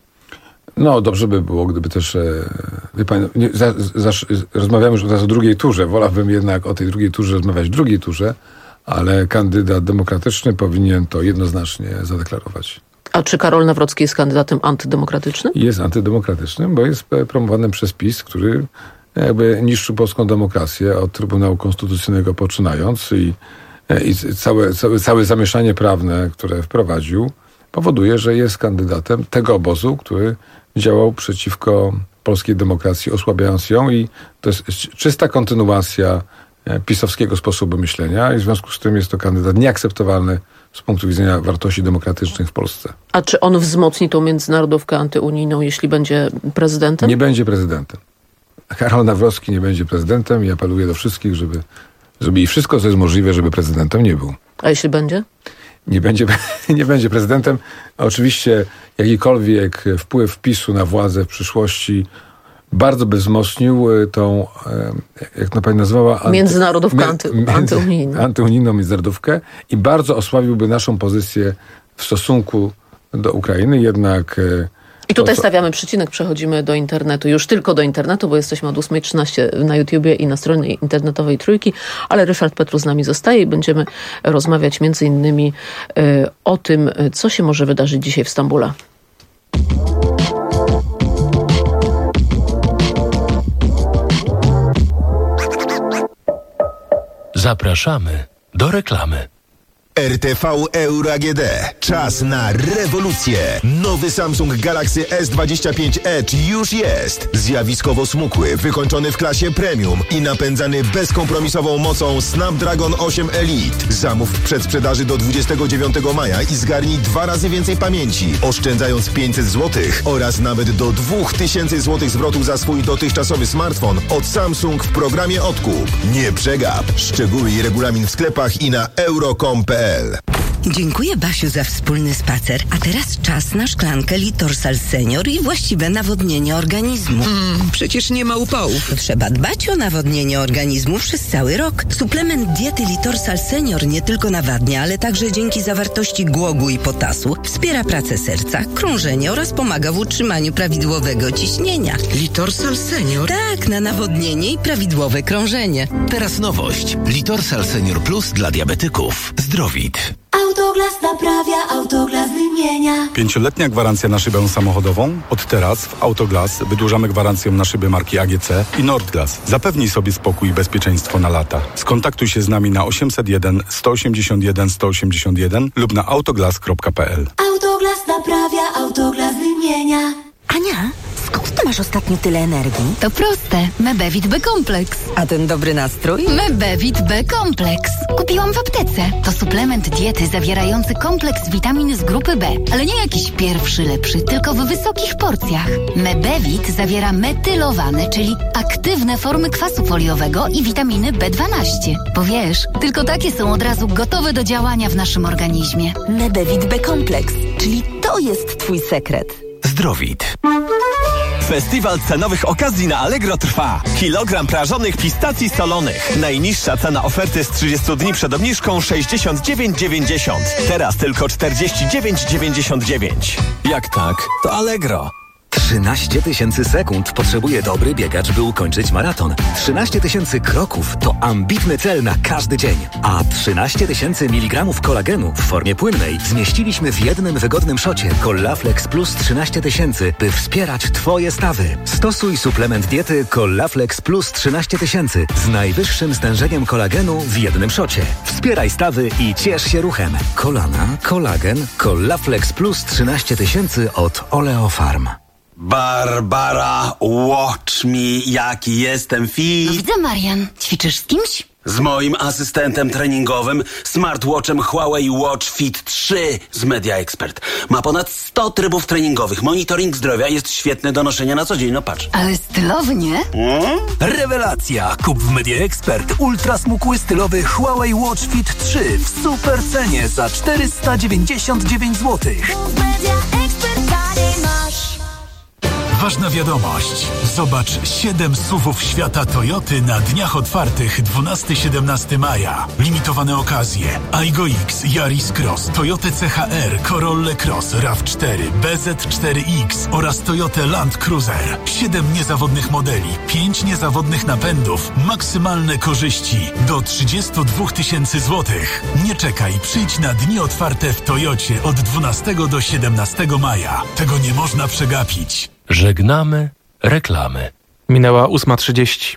No, dobrze by było, gdyby też, e, wie pan, nie, za, za, rozmawiamy już teraz o drugiej turze. Wolałbym jednak o tej drugiej turze rozmawiać w drugiej turze, ale kandydat demokratyczny powinien to jednoznacznie zadeklarować. A czy Karol Nawrocki jest kandydatem antydemokratycznym? Jest antydemokratycznym, bo jest promowanym przez PiS, który jakby niszczy polską demokrację od Trybunału Konstytucyjnego poczynając i, i całe, całe, całe zamieszanie prawne, które wprowadził, powoduje, że jest kandydatem tego obozu, który działał przeciwko polskiej demokracji, osłabiając ją i to jest czysta kontynuacja pisowskiego sposobu myślenia i w związku z tym jest to kandydat nieakceptowalny z punktu widzenia wartości demokratycznych w Polsce. A czy on wzmocni tą międzynarodówkę antyunijną, jeśli będzie prezydentem? Nie będzie prezydentem. Karol Nawrocki nie będzie prezydentem i apeluję do wszystkich, żeby zrobili wszystko, co jest możliwe, żeby prezydentem nie był. A jeśli będzie? Nie będzie, nie będzie prezydentem. Oczywiście jakikolwiek wpływ PiSu na władzę w przyszłości bardzo by wzmocnił tą, jak to pani nazwała? Anty, międzynarodówkę anty, antyunijną. Antyunijną międzynarodówkę i bardzo osłabiłby naszą pozycję w stosunku do Ukrainy. Jednak... I tutaj to, stawiamy przycinek, przechodzimy do internetu, już tylko do internetu, bo jesteśmy od ósma trzynaście na YouTubie i na stronie internetowej Trójki, ale Ryszard Petru z nami zostaje i będziemy rozmawiać między innymi y, o tym, co się może wydarzyć dzisiaj w Stambule. Zapraszamy do reklamy. R T V Euro A G D. Czas na rewolucję. Nowy Samsung Galaxy S dwadzieścia pięć Edge już jest. Zjawiskowo smukły, wykończony w klasie premium i napędzany bezkompromisową mocą Snapdragon osiem Elite. Zamów w przedsprzedaży do dwudziestego dziewiątego maja i zgarnij dwa razy więcej pamięci, oszczędzając pięćset złotych oraz nawet do dwa tysiące złotych zwrotu za swój dotychczasowy smartfon od Samsung w programie Odkup. Nie przegap. Szczegóły i regulamin w sklepach i na euro kropka com kropka p l. Dziękuję, Basiu, za wspólny spacer. A teraz czas na szklankę Litorsal Senior i właściwe nawodnienie organizmu. Mm, przecież nie ma upałów. Trzeba dbać o nawodnienie organizmu przez cały rok. Suplement diety Litorsal Senior nie tylko nawadnia, ale także dzięki zawartości głogu i potasu wspiera pracę serca, krążenie oraz pomaga w utrzymaniu prawidłowego ciśnienia. Litorsal Senior? Tak, na nawodnienie i prawidłowe krążenie. Teraz nowość. Litorsal Senior Plus dla diabetyków. Zdrowit. Autoglas naprawia, Autoglas wymienia. Pięcioletnia gwarancja na szybę samochodową? Od teraz w Autoglas wydłużamy gwarancję na szyby marki A G C i Nordglas. Zapewnij sobie spokój i bezpieczeństwo na lata. Skontaktuj się z nami na osiemset jeden sto osiemdziesiąt jeden sto osiemdziesiąt jeden lub na autoglas kropka p l. Autoglas naprawia, Autoglas wymienia. Ania, skąd ty masz ostatnio tyle energii? To proste. Mebevit B-kompleks. A ten dobry nastrój? Mebevit B-kompleks. Kupiłam w aptece. To suplement diety zawierający kompleks witamin z grupy B. Ale nie jakiś pierwszy lepszy, tylko w wysokich porcjach. Mebevit zawiera metylowane, czyli aktywne formy kwasu foliowego i witaminy B dwanaście. Bo wiesz, tylko takie są od razu gotowe do działania w naszym organizmie. Mebevit B-kompleks, czyli to jest twój sekret. Zdrowit. Festiwal cenowych okazji na Allegro trwa. Kilogram prażonych pistacji solonych. Najniższa cena oferty z trzydziestu dni przed obniżką sześćdziesiąt dziewięć dziewięćdziesiąt. Teraz tylko czterdzieści dziewięć dziewięćdziesiąt dziewięć. Jak tak, to Allegro. trzynaście tysięcy sekund potrzebuje dobry biegacz, by ukończyć maraton. trzynaście tysięcy kroków to ambitny cel na każdy dzień. A trzynaście tysięcy miligramów kolagenu w formie płynnej zmieściliśmy w jednym wygodnym szocie Collaflex Plus trzynaście tysięcy, by wspierać Twoje stawy. Stosuj suplement diety Collaflex Plus trzynaście tysięcy z najwyższym stężeniem kolagenu w jednym szocie. Wspieraj stawy i ciesz się ruchem. Kolana, kolagen, Collaflex Plus trzynaście tysięcy od Oleofarm. Barbara, watch me, jaki jestem fit. No widzę, Marian. Ćwiczysz z kimś? Z moim asystentem treningowym, smartwatchem Huawei Watch Fit trzy z Media Expert. Ma ponad sto trybów treningowych. Monitoring zdrowia jest świetny do noszenia na co dzień, no patrz. Ale stylownie. Hmm? Rewelacja! Kup w Media Expert ultra smukły stylowy Huawei Watch Fit trzy w super cenie za czterysta dziewięćdziesiąt dziewięć złotych. Ważna wiadomość. Zobacz siedem suwów świata Toyoty na dniach otwartych dwunastego do siedemnastego maja. Limitowane okazje. Aygo X, Yaris Cross, Toyota C H R, Corolla Cross, RAV cztery, B Z cztery X oraz Toyota Land Cruiser. siedem niezawodnych modeli, pięć niezawodnych napędów, maksymalne korzyści do trzydzieści dwa tysięcy złotych. Nie czekaj, przyjdź na dni otwarte w Toyocie od dwunastego do siedemnastego maja. Tego nie można przegapić. Żegnamy reklamy. Minęła ósma trzydzieści.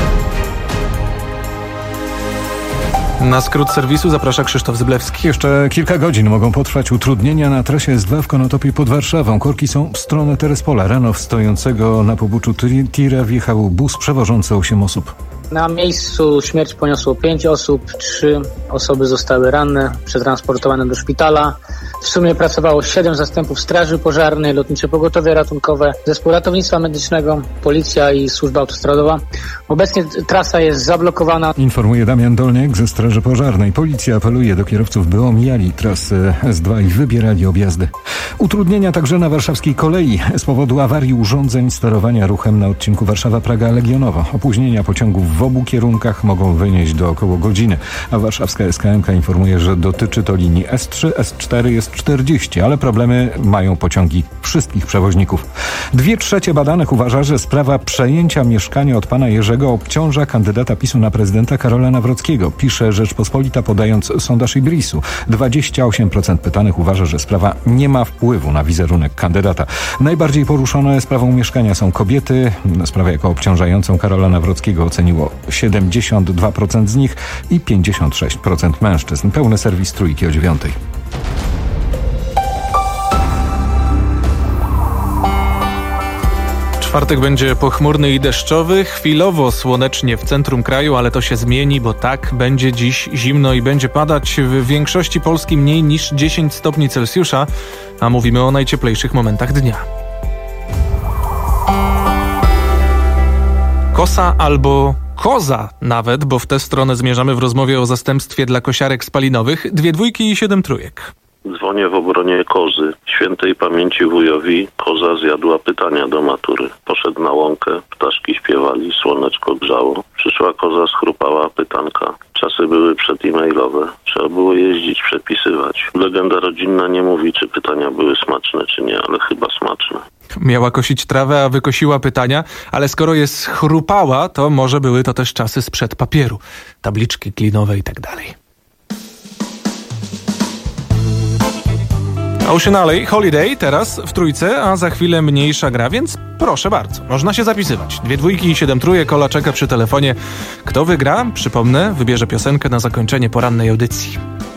Na skrót serwisu zaprasza Krzysztof Zyblewski. Jeszcze kilka godzin mogą potrwać utrudnienia na trasie S dwa w Konotopie pod Warszawą. Korki są w stronę Terespola. Rano w stojącego na poboczu tira wjechał bus przewożący osiem osób. Na miejscu śmierć poniosło pięć osób, trzy osoby zostały ranne, przetransportowane do szpitala. W sumie pracowało siedem zastępów straży pożarnej, lotnicze pogotowie ratunkowe, zespół ratownictwa medycznego, policja i służba autostradowa. Obecnie trasa jest zablokowana. Informuje Damian Dolniak ze Straży Pożarnej. Policja apeluje do kierowców, by omijali trasę S dwa i wybierali objazdy. Utrudnienia także na warszawskiej kolei z powodu awarii urządzeń sterowania ruchem na odcinku Warszawa-Praga-Legionowo. Opóźnienia pociągów w obu kierunkach mogą wynieść do około godziny, a warszawska S K M K informuje, że dotyczy to linii S trzy, S cztery, S czterdzieści, ale problemy mają pociągi wszystkich przewoźników. Dwie trzecie badanych uważa, że sprawa przejęcia mieszkania od pana Jerzego obciąża kandydata PiSu na prezydenta Karola Nawrockiego, pisze Rzeczpospolita, podając sondaż Ibrisu. dwadzieścia osiem procent pytanych uważa, że sprawa nie ma wpływu na wizerunek kandydata. Najbardziej poruszone sprawą mieszkania są kobiety. Sprawę jako obciążającą Karola Nawrockiego oceniło siedemdziesiąt dwa procent z nich i pięćdziesiąt sześć procent mężczyzn. Pełny serwis Trójki o dziewiątej. Czwartek będzie pochmurny i deszczowy, chwilowo słonecznie w centrum kraju, ale to się zmieni, bo tak, będzie dziś zimno i będzie padać w większości Polski mniej niż dziesięć stopni Celsjusza, a mówimy o najcieplejszych momentach dnia. Kosa albo koza nawet, bo w tę stronę zmierzamy w rozmowie o zastępstwie dla kosiarek spalinowych. Dwie dwójki i siedem trójek. Dzwonię w obronie kozy. Świętej pamięci wujowi koza zjadła pytania do matury. Poszedł na łąkę, ptaszki śpiewali, słoneczko grzało. Przyszła koza, schrupała pytanka. Czasy były przed-e-mailowe. Trzeba było jeździć, przepisywać. Legenda rodzinna nie mówi, czy pytania były smaczne, czy nie, ale chyba smaczne. Miała kosić trawę, a wykosiła pytania, ale skoro je schrupała, to może były to też czasy sprzed papieru. Tabliczki klinowe i tak dalej. Ocean Alley, Holiday teraz w trójce, a za chwilę mniejsza gra, więc proszę bardzo, można się zapisywać. Dwie dwójki i siedem trójek, Kola czeka przy telefonie. Kto wygra? Przypomnę, wybierze piosenkę na zakończenie porannej audycji.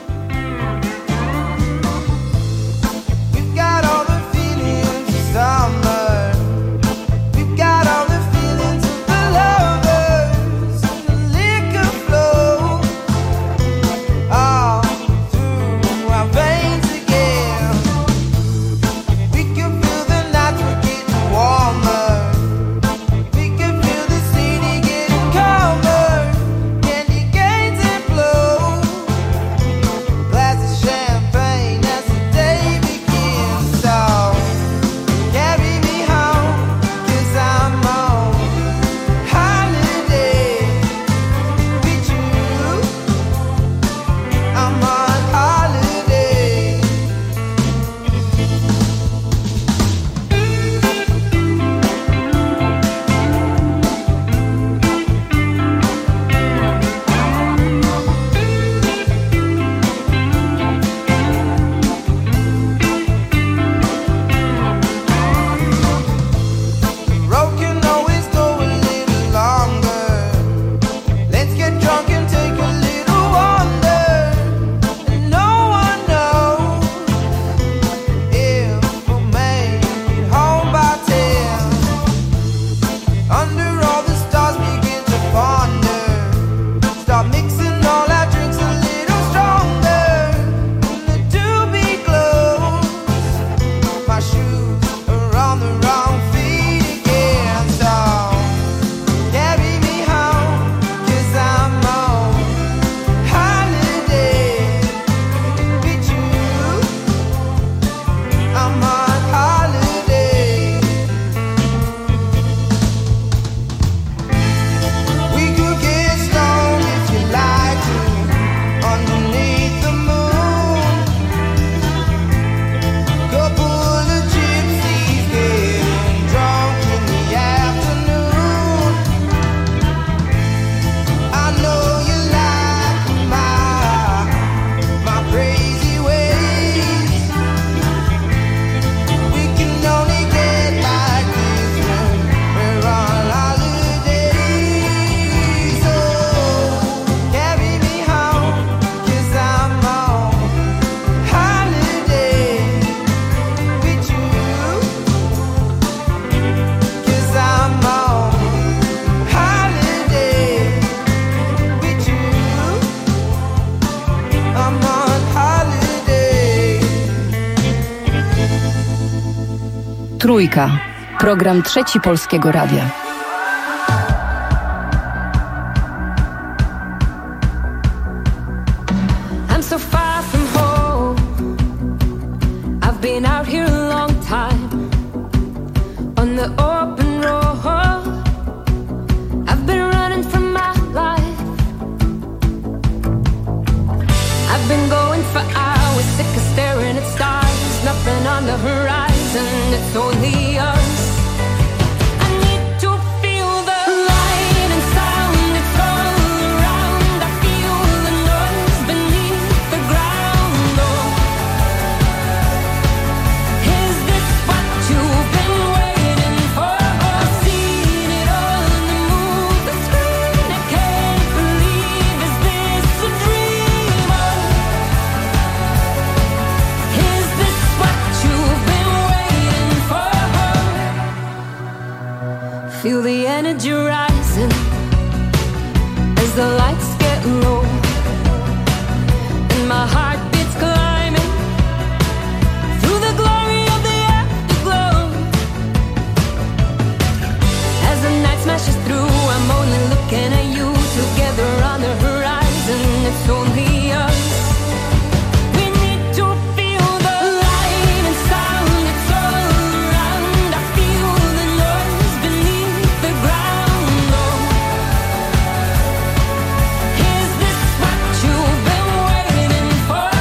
Trójka. Program Trzeci Polskiego Radia. I'm so far from home. I've been out here a long time. On the open road. I've been running from my life. I've been going for hours, sick of staring at stars. Nothing on the horizon. It's only us. I need to feel the light and sound. It's all around. I feel the noise beneath the ground. Oh, is this what you've been waiting for? I've seen it all on the move, the screen. I can't believe, is this a dream? Oh, is this what you've been? Feel the energy rising as the lights get low, and my heart beats climbing through the glory of the afterglow. As the night smashes through, I'm only looking at you. Together on the horizon, it's only us. For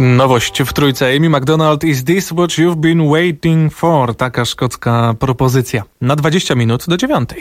Nowość w trójce. Amy McDonald, Is this what you've been waiting for? Taka szkocka propozycja. Na dwadzieścia minut do dziewiątej.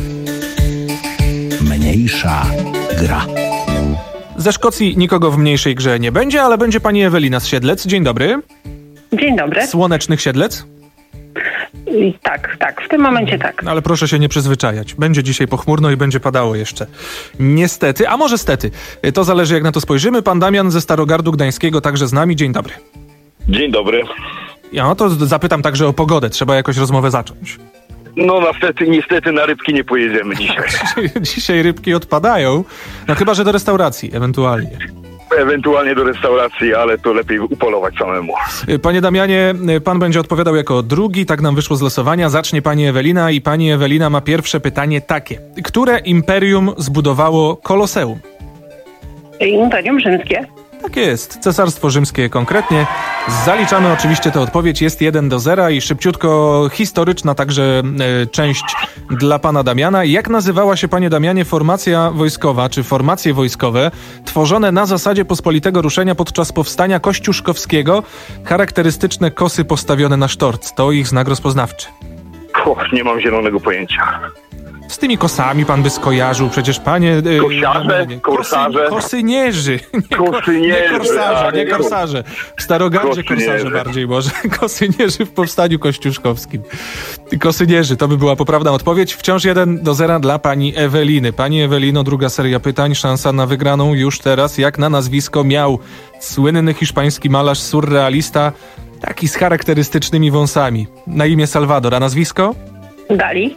Mniejsza gra. Ze Szkocji nikogo w mniejszej grze nie będzie, ale będzie pani Ewelina z Siedlec. Dzień dobry. Dzień dobry. Słonecznych Siedlec? I tak, tak, w tym momencie tak. Ale proszę się nie przyzwyczajać. Będzie dzisiaj pochmurno i będzie padało jeszcze. Niestety, a może stety. To zależy, jak na to spojrzymy. Pan Damian ze Starogardu Gdańskiego także z nami. Dzień dobry. Dzień dobry. Ja no to zapytam także o pogodę. Trzeba jakoś rozmowę zacząć. No niestety, niestety na rybki nie pojedziemy dzisiaj. Dzisiaj rybki odpadają. No chyba, że do restauracji, ewentualnie. Ewentualnie do restauracji, ale to lepiej upolować samemu. Panie Damianie, pan będzie odpowiadał jako drugi, tak nam wyszło z losowania. Zacznie pani Ewelina i pani Ewelina ma pierwsze pytanie takie. Które imperium zbudowało Koloseum? Imperium Rzymskie. Tak jest, Cesarstwo Rzymskie konkretnie. Zaliczamy oczywiście tę odpowiedź, jest jeden do zera i szybciutko historyczna także e, część dla pana Damiana. Jak nazywała się, panie Damianie, formacja wojskowa, czy formacje wojskowe tworzone na zasadzie pospolitego ruszenia podczas powstania kościuszkowskiego? Charakterystyczne kosy postawione na sztorc, to ich znak rozpoznawczy. O, nie mam zielonego pojęcia. Z tymi kosami pan by skojarzył, przecież panie... Kosiarze, yy, korsarze. Kosy, kosynierzy. Nie, kosynierzy. Nie korsarze, nie korsarze. W Starogardzie korsarze bardziej może. Kosynierzy w powstaniu kościuszkowskim. Kosynierzy, to by była poprawna odpowiedź. Wciąż jeden do zera dla pani Eweliny. Pani Ewelino, druga seria pytań. Szansa na wygraną już teraz. Jak na nazwisko miał słynny hiszpański malarz surrealista, taki z charakterystycznymi wąsami? Na imię Salvador, a nazwisko? Dali.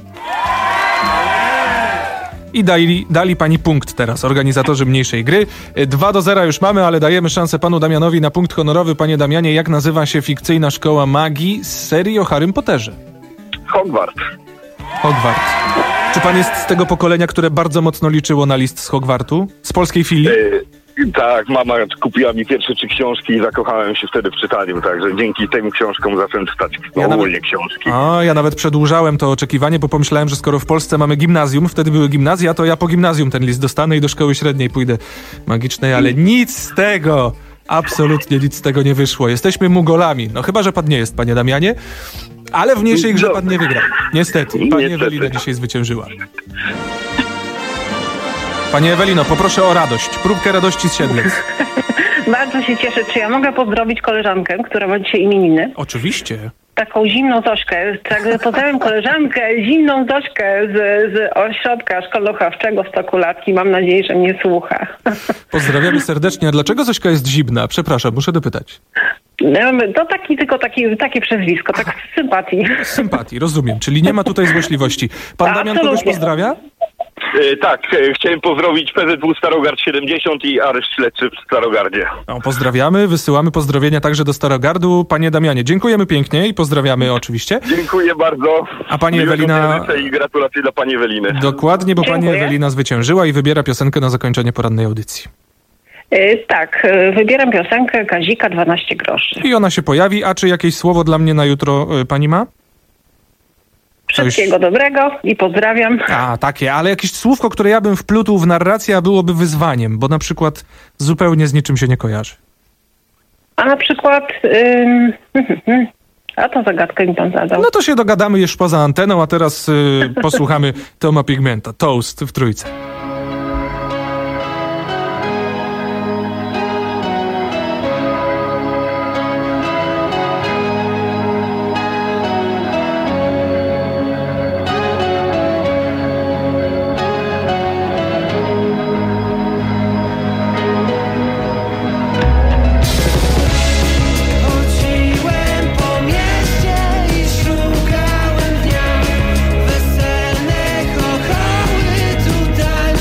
I dali, dali pani punkt teraz, organizatorzy mniejszej gry. Dwa do zera już mamy, ale dajemy szansę panu Damianowi na punkt honorowy. Panie Damianie, jak nazywa się fikcyjna szkoła magii z serii o Harrym Potterze? Hogwart. Hogwart. Czy pan jest z tego pokolenia, które bardzo mocno liczyło na list z Hogwartu? Z polskiej filii? Yy, tak, mama kupiła mi pierwsze trzy książki i zakochałem się wtedy w czytaniu, także dzięki tym książkom zacząłem czytać ja ogólnie nawet, książki. A, ja nawet przedłużałem to oczekiwanie, bo pomyślałem, że skoro w Polsce mamy gimnazjum, wtedy były gimnazja, to ja po gimnazjum ten list dostanę i do szkoły średniej pójdę magicznej, ale nic z tego, absolutnie nic z tego nie wyszło. Jesteśmy Mugolami, no chyba, że pan nie jest, panie Damianie, ale w mniejszej grze pan nie wygrał. Niestety, pani Ewelina dzisiaj zwyciężyła. Pani Ewelino, poproszę o radość. Próbkę radości z Siedlec. Bardzo się cieszę. Czy ja mogę pozdrowić koleżankę, która ma dzisiaj imieniny? Oczywiście. Taką zimną Zośkę. Także pozdrawiam koleżankę, zimną Zośkę z, z ośrodka szkolno-chowczego Stokulatki. Mam nadzieję, że mnie słucha. Pozdrawiamy serdecznie. A dlaczego Zośka jest zimna? Przepraszam, muszę dopytać. To taki, tylko taki, takie przezwisko, tak z sympatii. Z sympatii, rozumiem. Czyli nie ma tutaj złośliwości. Pan Damian kogoś pozdrawia? Yy, tak, yy, chciałem pozdrowić P Z W Starogard siedemdziesiąt i areszt śledczy w Starogardzie. No, pozdrawiamy, wysyłamy pozdrowienia także do Starogardu. Panie Damianie, dziękujemy pięknie i pozdrawiamy oczywiście. Dziękuję bardzo. A pani Ewelina... I gratulacje dla pani Eweliny. Dokładnie, bo Dziękuję. pani Ewelina zwyciężyła i wybiera piosenkę na zakończenie porannej audycji. Yy, tak, yy, wybieram piosenkę Kazika dwanaście groszy. I ona się pojawi, a czy jakieś słowo dla mnie na jutro yy, pani ma? Wszystkiego Coś... dobrego i pozdrawiam. A, takie, ale jakieś słówko, które ja bym wplótł w narrację, a byłoby wyzwaniem, bo na przykład zupełnie z niczym się nie kojarzy. A na przykład... Yy, a to zagadkę mi pan zadał. No to się dogadamy już poza anteną, a teraz yy, posłuchamy Toma Pigmenta. Toast w trójce. Weselne chochoły tutaj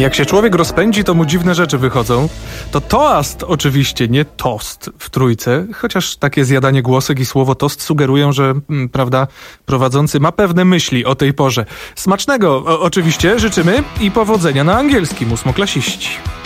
Jak się człowiek rozpędzi, to mu dziwne rzeczy wychodzą. To toast oczywiście, nie tost w trójce, chociaż takie zjadanie głosek i słowo tost sugerują, że, m, prawda, prowadzący ma pewne myśli o tej porze. Smacznego o, oczywiście życzymy i powodzenia na angielskim, ósmoklasiści.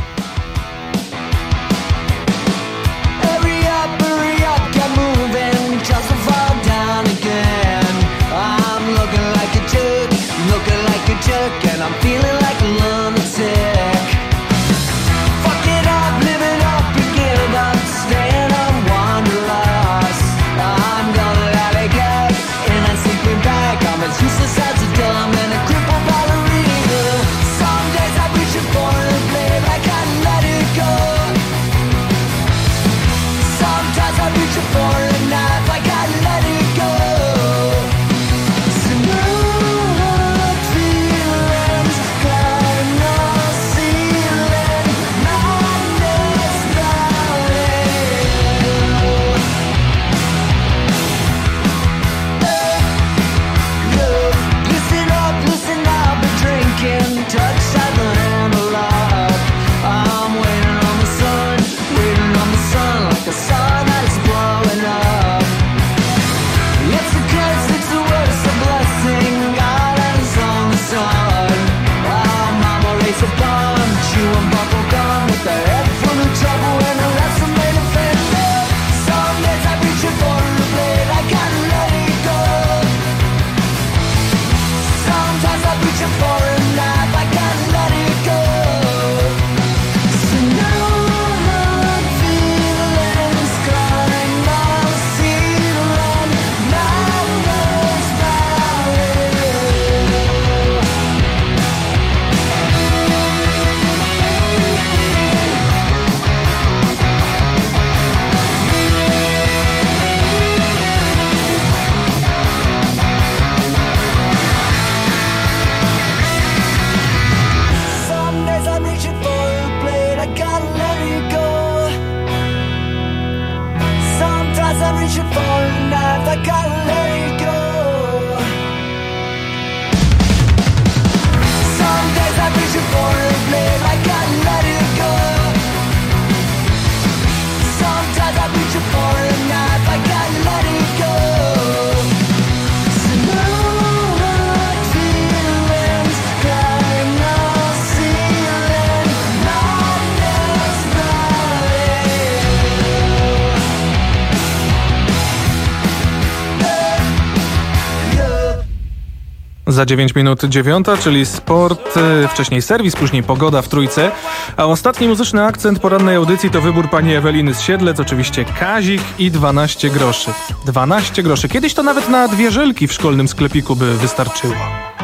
Za dziewięć minut dziewiąta, czyli sport, wcześniej serwis, później pogoda w trójce. A ostatni muzyczny akcent porannej audycji to wybór pani Eweliny z Siedlec, oczywiście Kazik i dwanaście groszy. dwanaście groszy. Kiedyś to nawet na dwie żelki w szkolnym sklepiku by wystarczyło.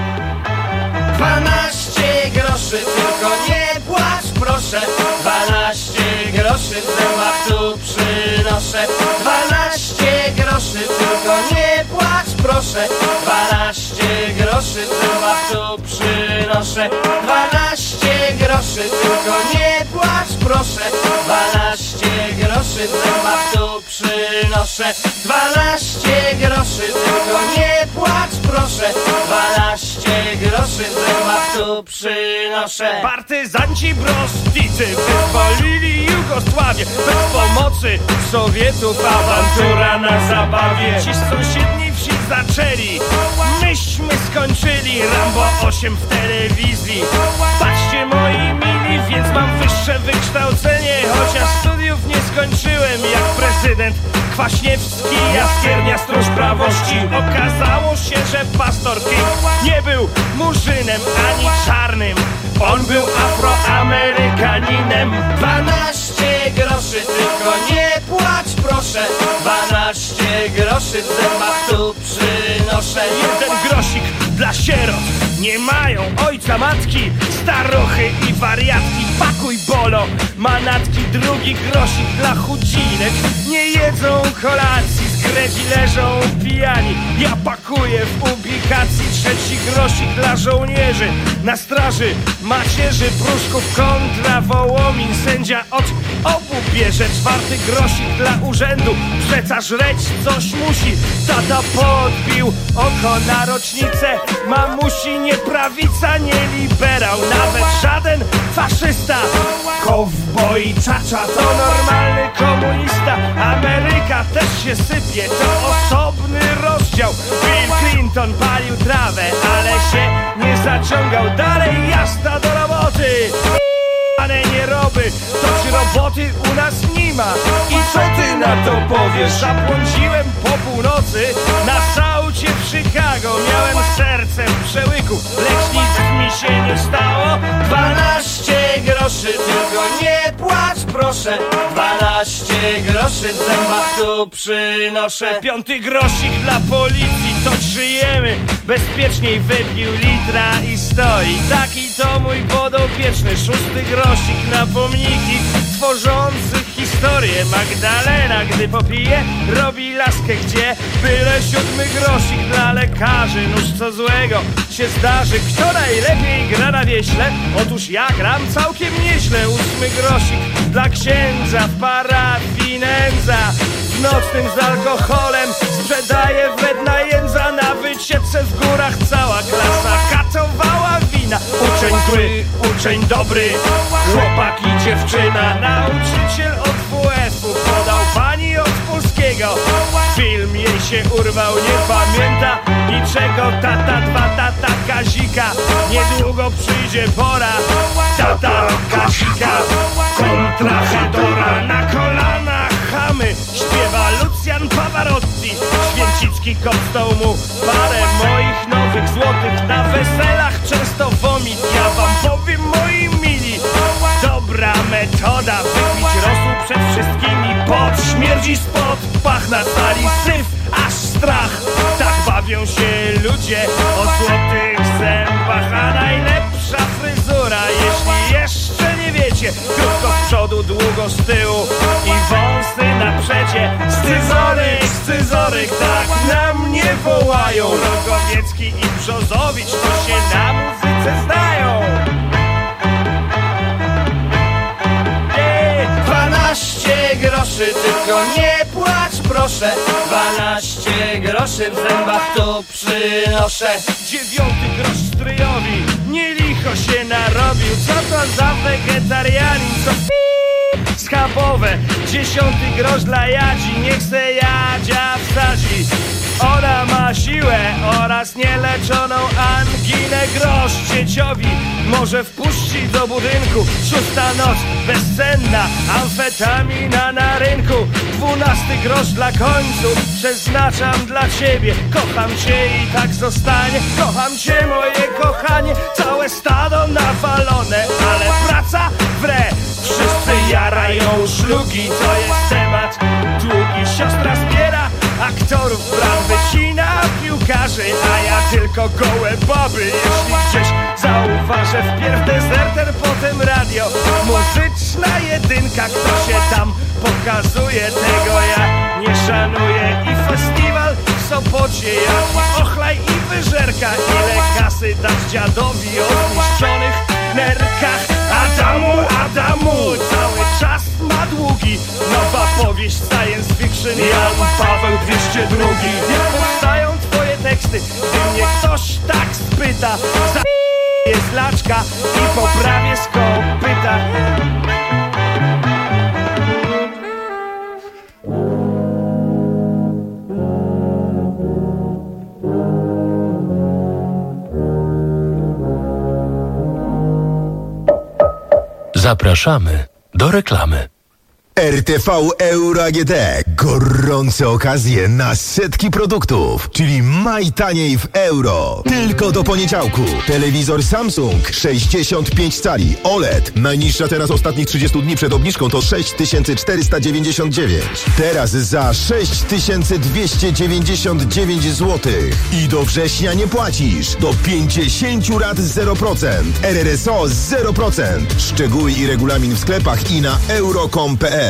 dwanaście groszy, tylko nie płacz proszę. dwanaście groszy, w zębach tu przynoszę. dwanaście groszy, tylko nie płacz proszę. dwanaście groszy, w zębach tu przynoszę. dwanaście groszy, tylko nie płacz proszę. dwanaście groszy, w zębach tu przynoszę. dwanaście groszy, tylko nie płacz proszę. dwanaście groszy, w zębach tu przynoszę. Partyzanci broszticy wyzwolili Jugosławię. Bez pomocy Sowietów awantura na zabawie. Ci z sąsiedniej wsi zaczęli, myśmy skończyli Rambo osiem w telewizji. Patrzcie moi mili, więc mam wyższe wykształcenie, chociaż studiów nie skończyłem jak prezydent Kwaśniewski, Jaskiernia, stróż prawości. Okazało się, że pastor King nie był murzynem ani czarnym, on był afroamerykaninem. dwanaście groszy, tylko nie płacz proszę. dwanaście groszy, w zębach tu przynoszę. Jeden grosik dla sierot, nie mają ojca, matki, staruchy i wariatki. Pakuj bolo, manatki. Drugi grosik dla chudzinek, nie jedzą kolacji, z gredzi leżą pijani. Ja pakuję w ubikacji. Trzeci grosik dla żołnierzy na straży macierzy, Pruszków kontra Wołomin. Sędzia od obu bierze czwarty grosik dla urzędu. Przeca żreć coś musi. Tata podbił oko na rocznicę. Mamusi nie prawica, nie liberał, nawet żaden faszysta. Kowboj czacza to normalny komunista. Ameryka też się sypie, to osobny rozdział. Bill Clinton palił trawę, ale się nie zaciągał. Dalej jazda do roboty. Ale nie roby, toć roboty u nas nie ma. I co ty na to powiesz? Zabłądziłem po północy na saucie w Chicago. Miałem serce w przełyku, lecz nic mi się nie stało. Dwanaście groszy, tylko nie płacz proszę. Dwanaście groszy w zębach tu przynoszę. Piąty grosik dla policji, toć żyjemy bezpieczniej. Wypił litra i stoi. Taki to mój podopieczny. Szósty grosik na pomniki tworzących historię. Magdalena, gdy popije, robi laskę gdzie? Byle siódmy grosik dla lekarzy. Nóż co złego się zdarzy. Kto najlepiej gra na wieśle? Otóż ja gram całkiem nieźle. Ósmy grosik dla księdza w parafii nędza. W nocnym z alkoholem sprzedaje wedna jędza. Na wycieczce w górach cała klasa katowała wina. Uczeń zły, uczeń dobry, chłopak i dziewczyna. Nauczyciel od W F u podał pani od polskiego. Film jej się urwał, nie pamięta niczego. Tata dwa, tata Kazika. Niedługo przyjdzie pora. Tata Kazika kontra Hedora. Na kolanach chamy śpiewa Lucjan Pavarotti. Święcicki kopstał mu parę moich nowych złotych. Na weselach często vomit. Ja wam powiem, moi mili, dobra metoda. Wypić rosół przed wszystkimi. Pot śmierdzi spod pach, na sali syf, aż strach. Tak bawią się ludzie o złotych zębach. A najlepsza fryzura, jeśli jeszcze nie wiecie, krótko z przodu, długo z tyłu i wąsy na przecie. Scyzoryk, scyzoryk, tak na mnie wołają. Rogowiecki i Brzozowicz to się na muzyce znają. Dwanaście groszy, tylko nie płacz proszę. Dwanaście groszy w zębach tu przynoszę. Dziewiąty grosz stryjowi, nie licho się narobił. Co to za wegetarianin, co p***? Schabowe. Dziesiąty grosz dla Jadzi, niech se Jadzia wsadzi. Ona ma siłę oraz nieleczoną anginę. Grosz dzieciowi może wpuścić do budynku. Szósta noc bezsenna, amfetamina na rynku. Dwunasty grosz dla końców przeznaczam dla ciebie. Kocham cię i tak zostanie. Kocham cię, moje kochanie. Całe stado nawalone, ale praca wre. Wszyscy jarają szlugi, to jest temat długi. Siostra zbiera aktorów, brat wycina piłkarzy, a ja tylko gołe baby. Jeśli gdzieś zauważę, wpierw dezerter, potem radio. Muzyczna jedynka, kto się tam pokazuje, tego ja nie szanuję. I festiwal w Sopocie, jak ochlaj i wyżerka. Ile kasy dać dziadowi o zniszczonych nerkach. Adamu, Adamu, cały czas ma długi. Nowa powieść science fiction, Jan Paweł dwieście dwa. Jak powstają twoje teksty, gdy mnie ktoś tak spyta? Za jest laczka i poprawię z kopyta. Zapraszamy do reklamy. R T V Euro A G D. Gorące okazje na setki produktów, czyli maj taniej w euro. Tylko do poniedziałku. Telewizor Samsung sześćdziesiąt pięć cali O L E D. Najniższa teraz ostatnich trzydziestu dni przed obniżką to sześć tysięcy czterysta dziewięćdziesiąt dziewięć. Teraz za sześć tysięcy dwieście dziewięćdziesiąt dziewięć złotych. I do września nie płacisz. Do pięćdziesięciu rat zero procent. R R S O zero procent. Szczegóły i regulamin w sklepach i na euro kropka com kropka p l.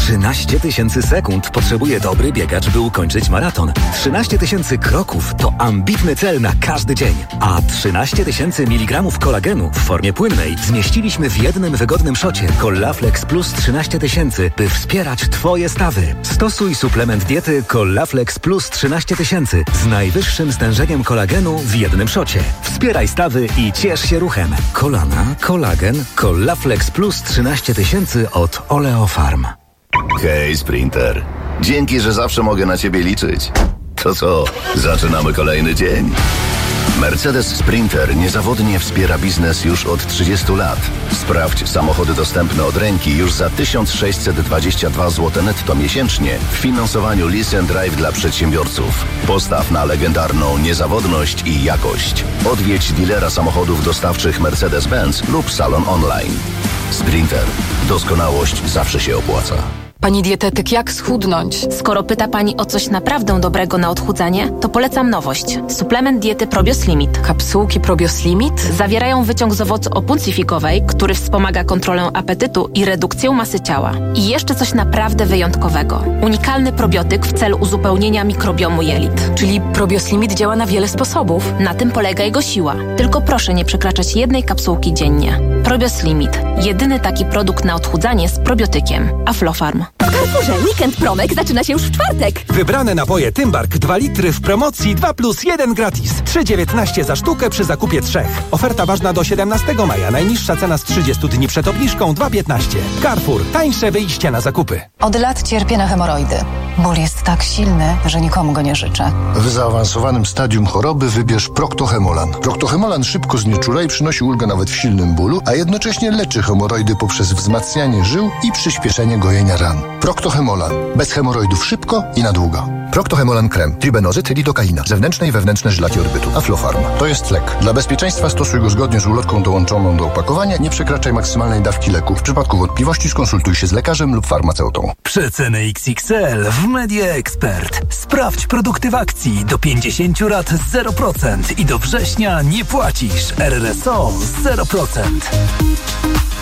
trzynaście tysięcy sekund potrzebuje dobry biegacz, by ukończyć maraton. trzynaście tysięcy kroków to ambitny cel na każdy dzień. A trzynaście tysięcy miligramów kolagenu w formie płynnej zmieściliśmy w jednym wygodnym szocie Collaflex Plus trzynaście tysięcy, by wspierać Twoje stawy. Stosuj suplement diety Collaflex Plus trzynaście tysięcy z najwyższym stężeniem kolagenu w jednym szocie. Wspieraj stawy i ciesz się ruchem. Kolana, kolagen, Collaflex Plus trzynaście tysięcy od Oleofarm. Hej, Sprinter. Dzięki, że zawsze mogę na Ciebie liczyć. To co, zaczynamy kolejny dzień. Mercedes Sprinter niezawodnie wspiera biznes już od trzydziestu lat. Sprawdź samochody dostępne od ręki już za tysiąc sześćset dwadzieścia dwa złote netto miesięcznie w finansowaniu Lease and Drive dla przedsiębiorców. Postaw na legendarną niezawodność i jakość. Odwiedź dealera samochodów dostawczych Mercedes-Benz lub salon online. Sprinter. Doskonałość zawsze się opłaca. Pani dietetyk, jak schudnąć? Skoro pyta Pani o coś naprawdę dobrego na odchudzanie, to polecam nowość. Suplement diety Probios Limit. Kapsułki Probios Limit? Zawierają wyciąg z owocu opuncifikowej, który wspomaga kontrolę apetytu i redukcję masy ciała. I jeszcze coś naprawdę wyjątkowego. Unikalny probiotyk w celu uzupełnienia mikrobiomu jelit. Czyli Probios Limit działa na wiele sposobów. Na tym polega jego siła. Tylko proszę nie przekraczać jednej kapsułki dziennie. Probios Limit. Jedyny taki produkt na odchudzanie z probiotykiem. Aflofarm. W Carrefourze Weekend Promek zaczyna się już w czwartek. Wybrane napoje Tymbark dwa litry w promocji dwa plus jeden gratis. trzy dziewiętnaście za sztukę przy zakupie trzech. Oferta ważna do siedemnastego maja. Najniższa cena z trzydziestu dni przed obniżką dwa piętnaście. Carrefour. Tańsze wyjście na zakupy. Od lat cierpię na hemoroidy. Ból jest tak silny, że nikomu go nie życzę. W zaawansowanym stadium choroby wybierz Proctohemolan. Proctohemolan szybko znieczula i przynosi ulgę nawet w silnym bólu, a jednocześnie leczy hemoroidy poprzez wzmacnianie żył i przyspieszenie gojenia ran. Proctohemolan. Bez hemoroidów szybko i na długo. Proctohemolan krem. Tribenozyt, lidokaina. Zewnętrzne i wewnętrzne żylaki odbytu. Aflofarm. To jest lek. Dla bezpieczeństwa stosuj go zgodnie z ulotką dołączoną do opakowania. Nie przekraczaj maksymalnej dawki leku. W przypadku wątpliwości skonsultuj się z lekarzem lub farmaceutą. Przeceny X X L w Media Expert. Sprawdź produkty w akcji do pięćdziesięciu lat zero procent i do września nie płacisz. R R S O zero procent.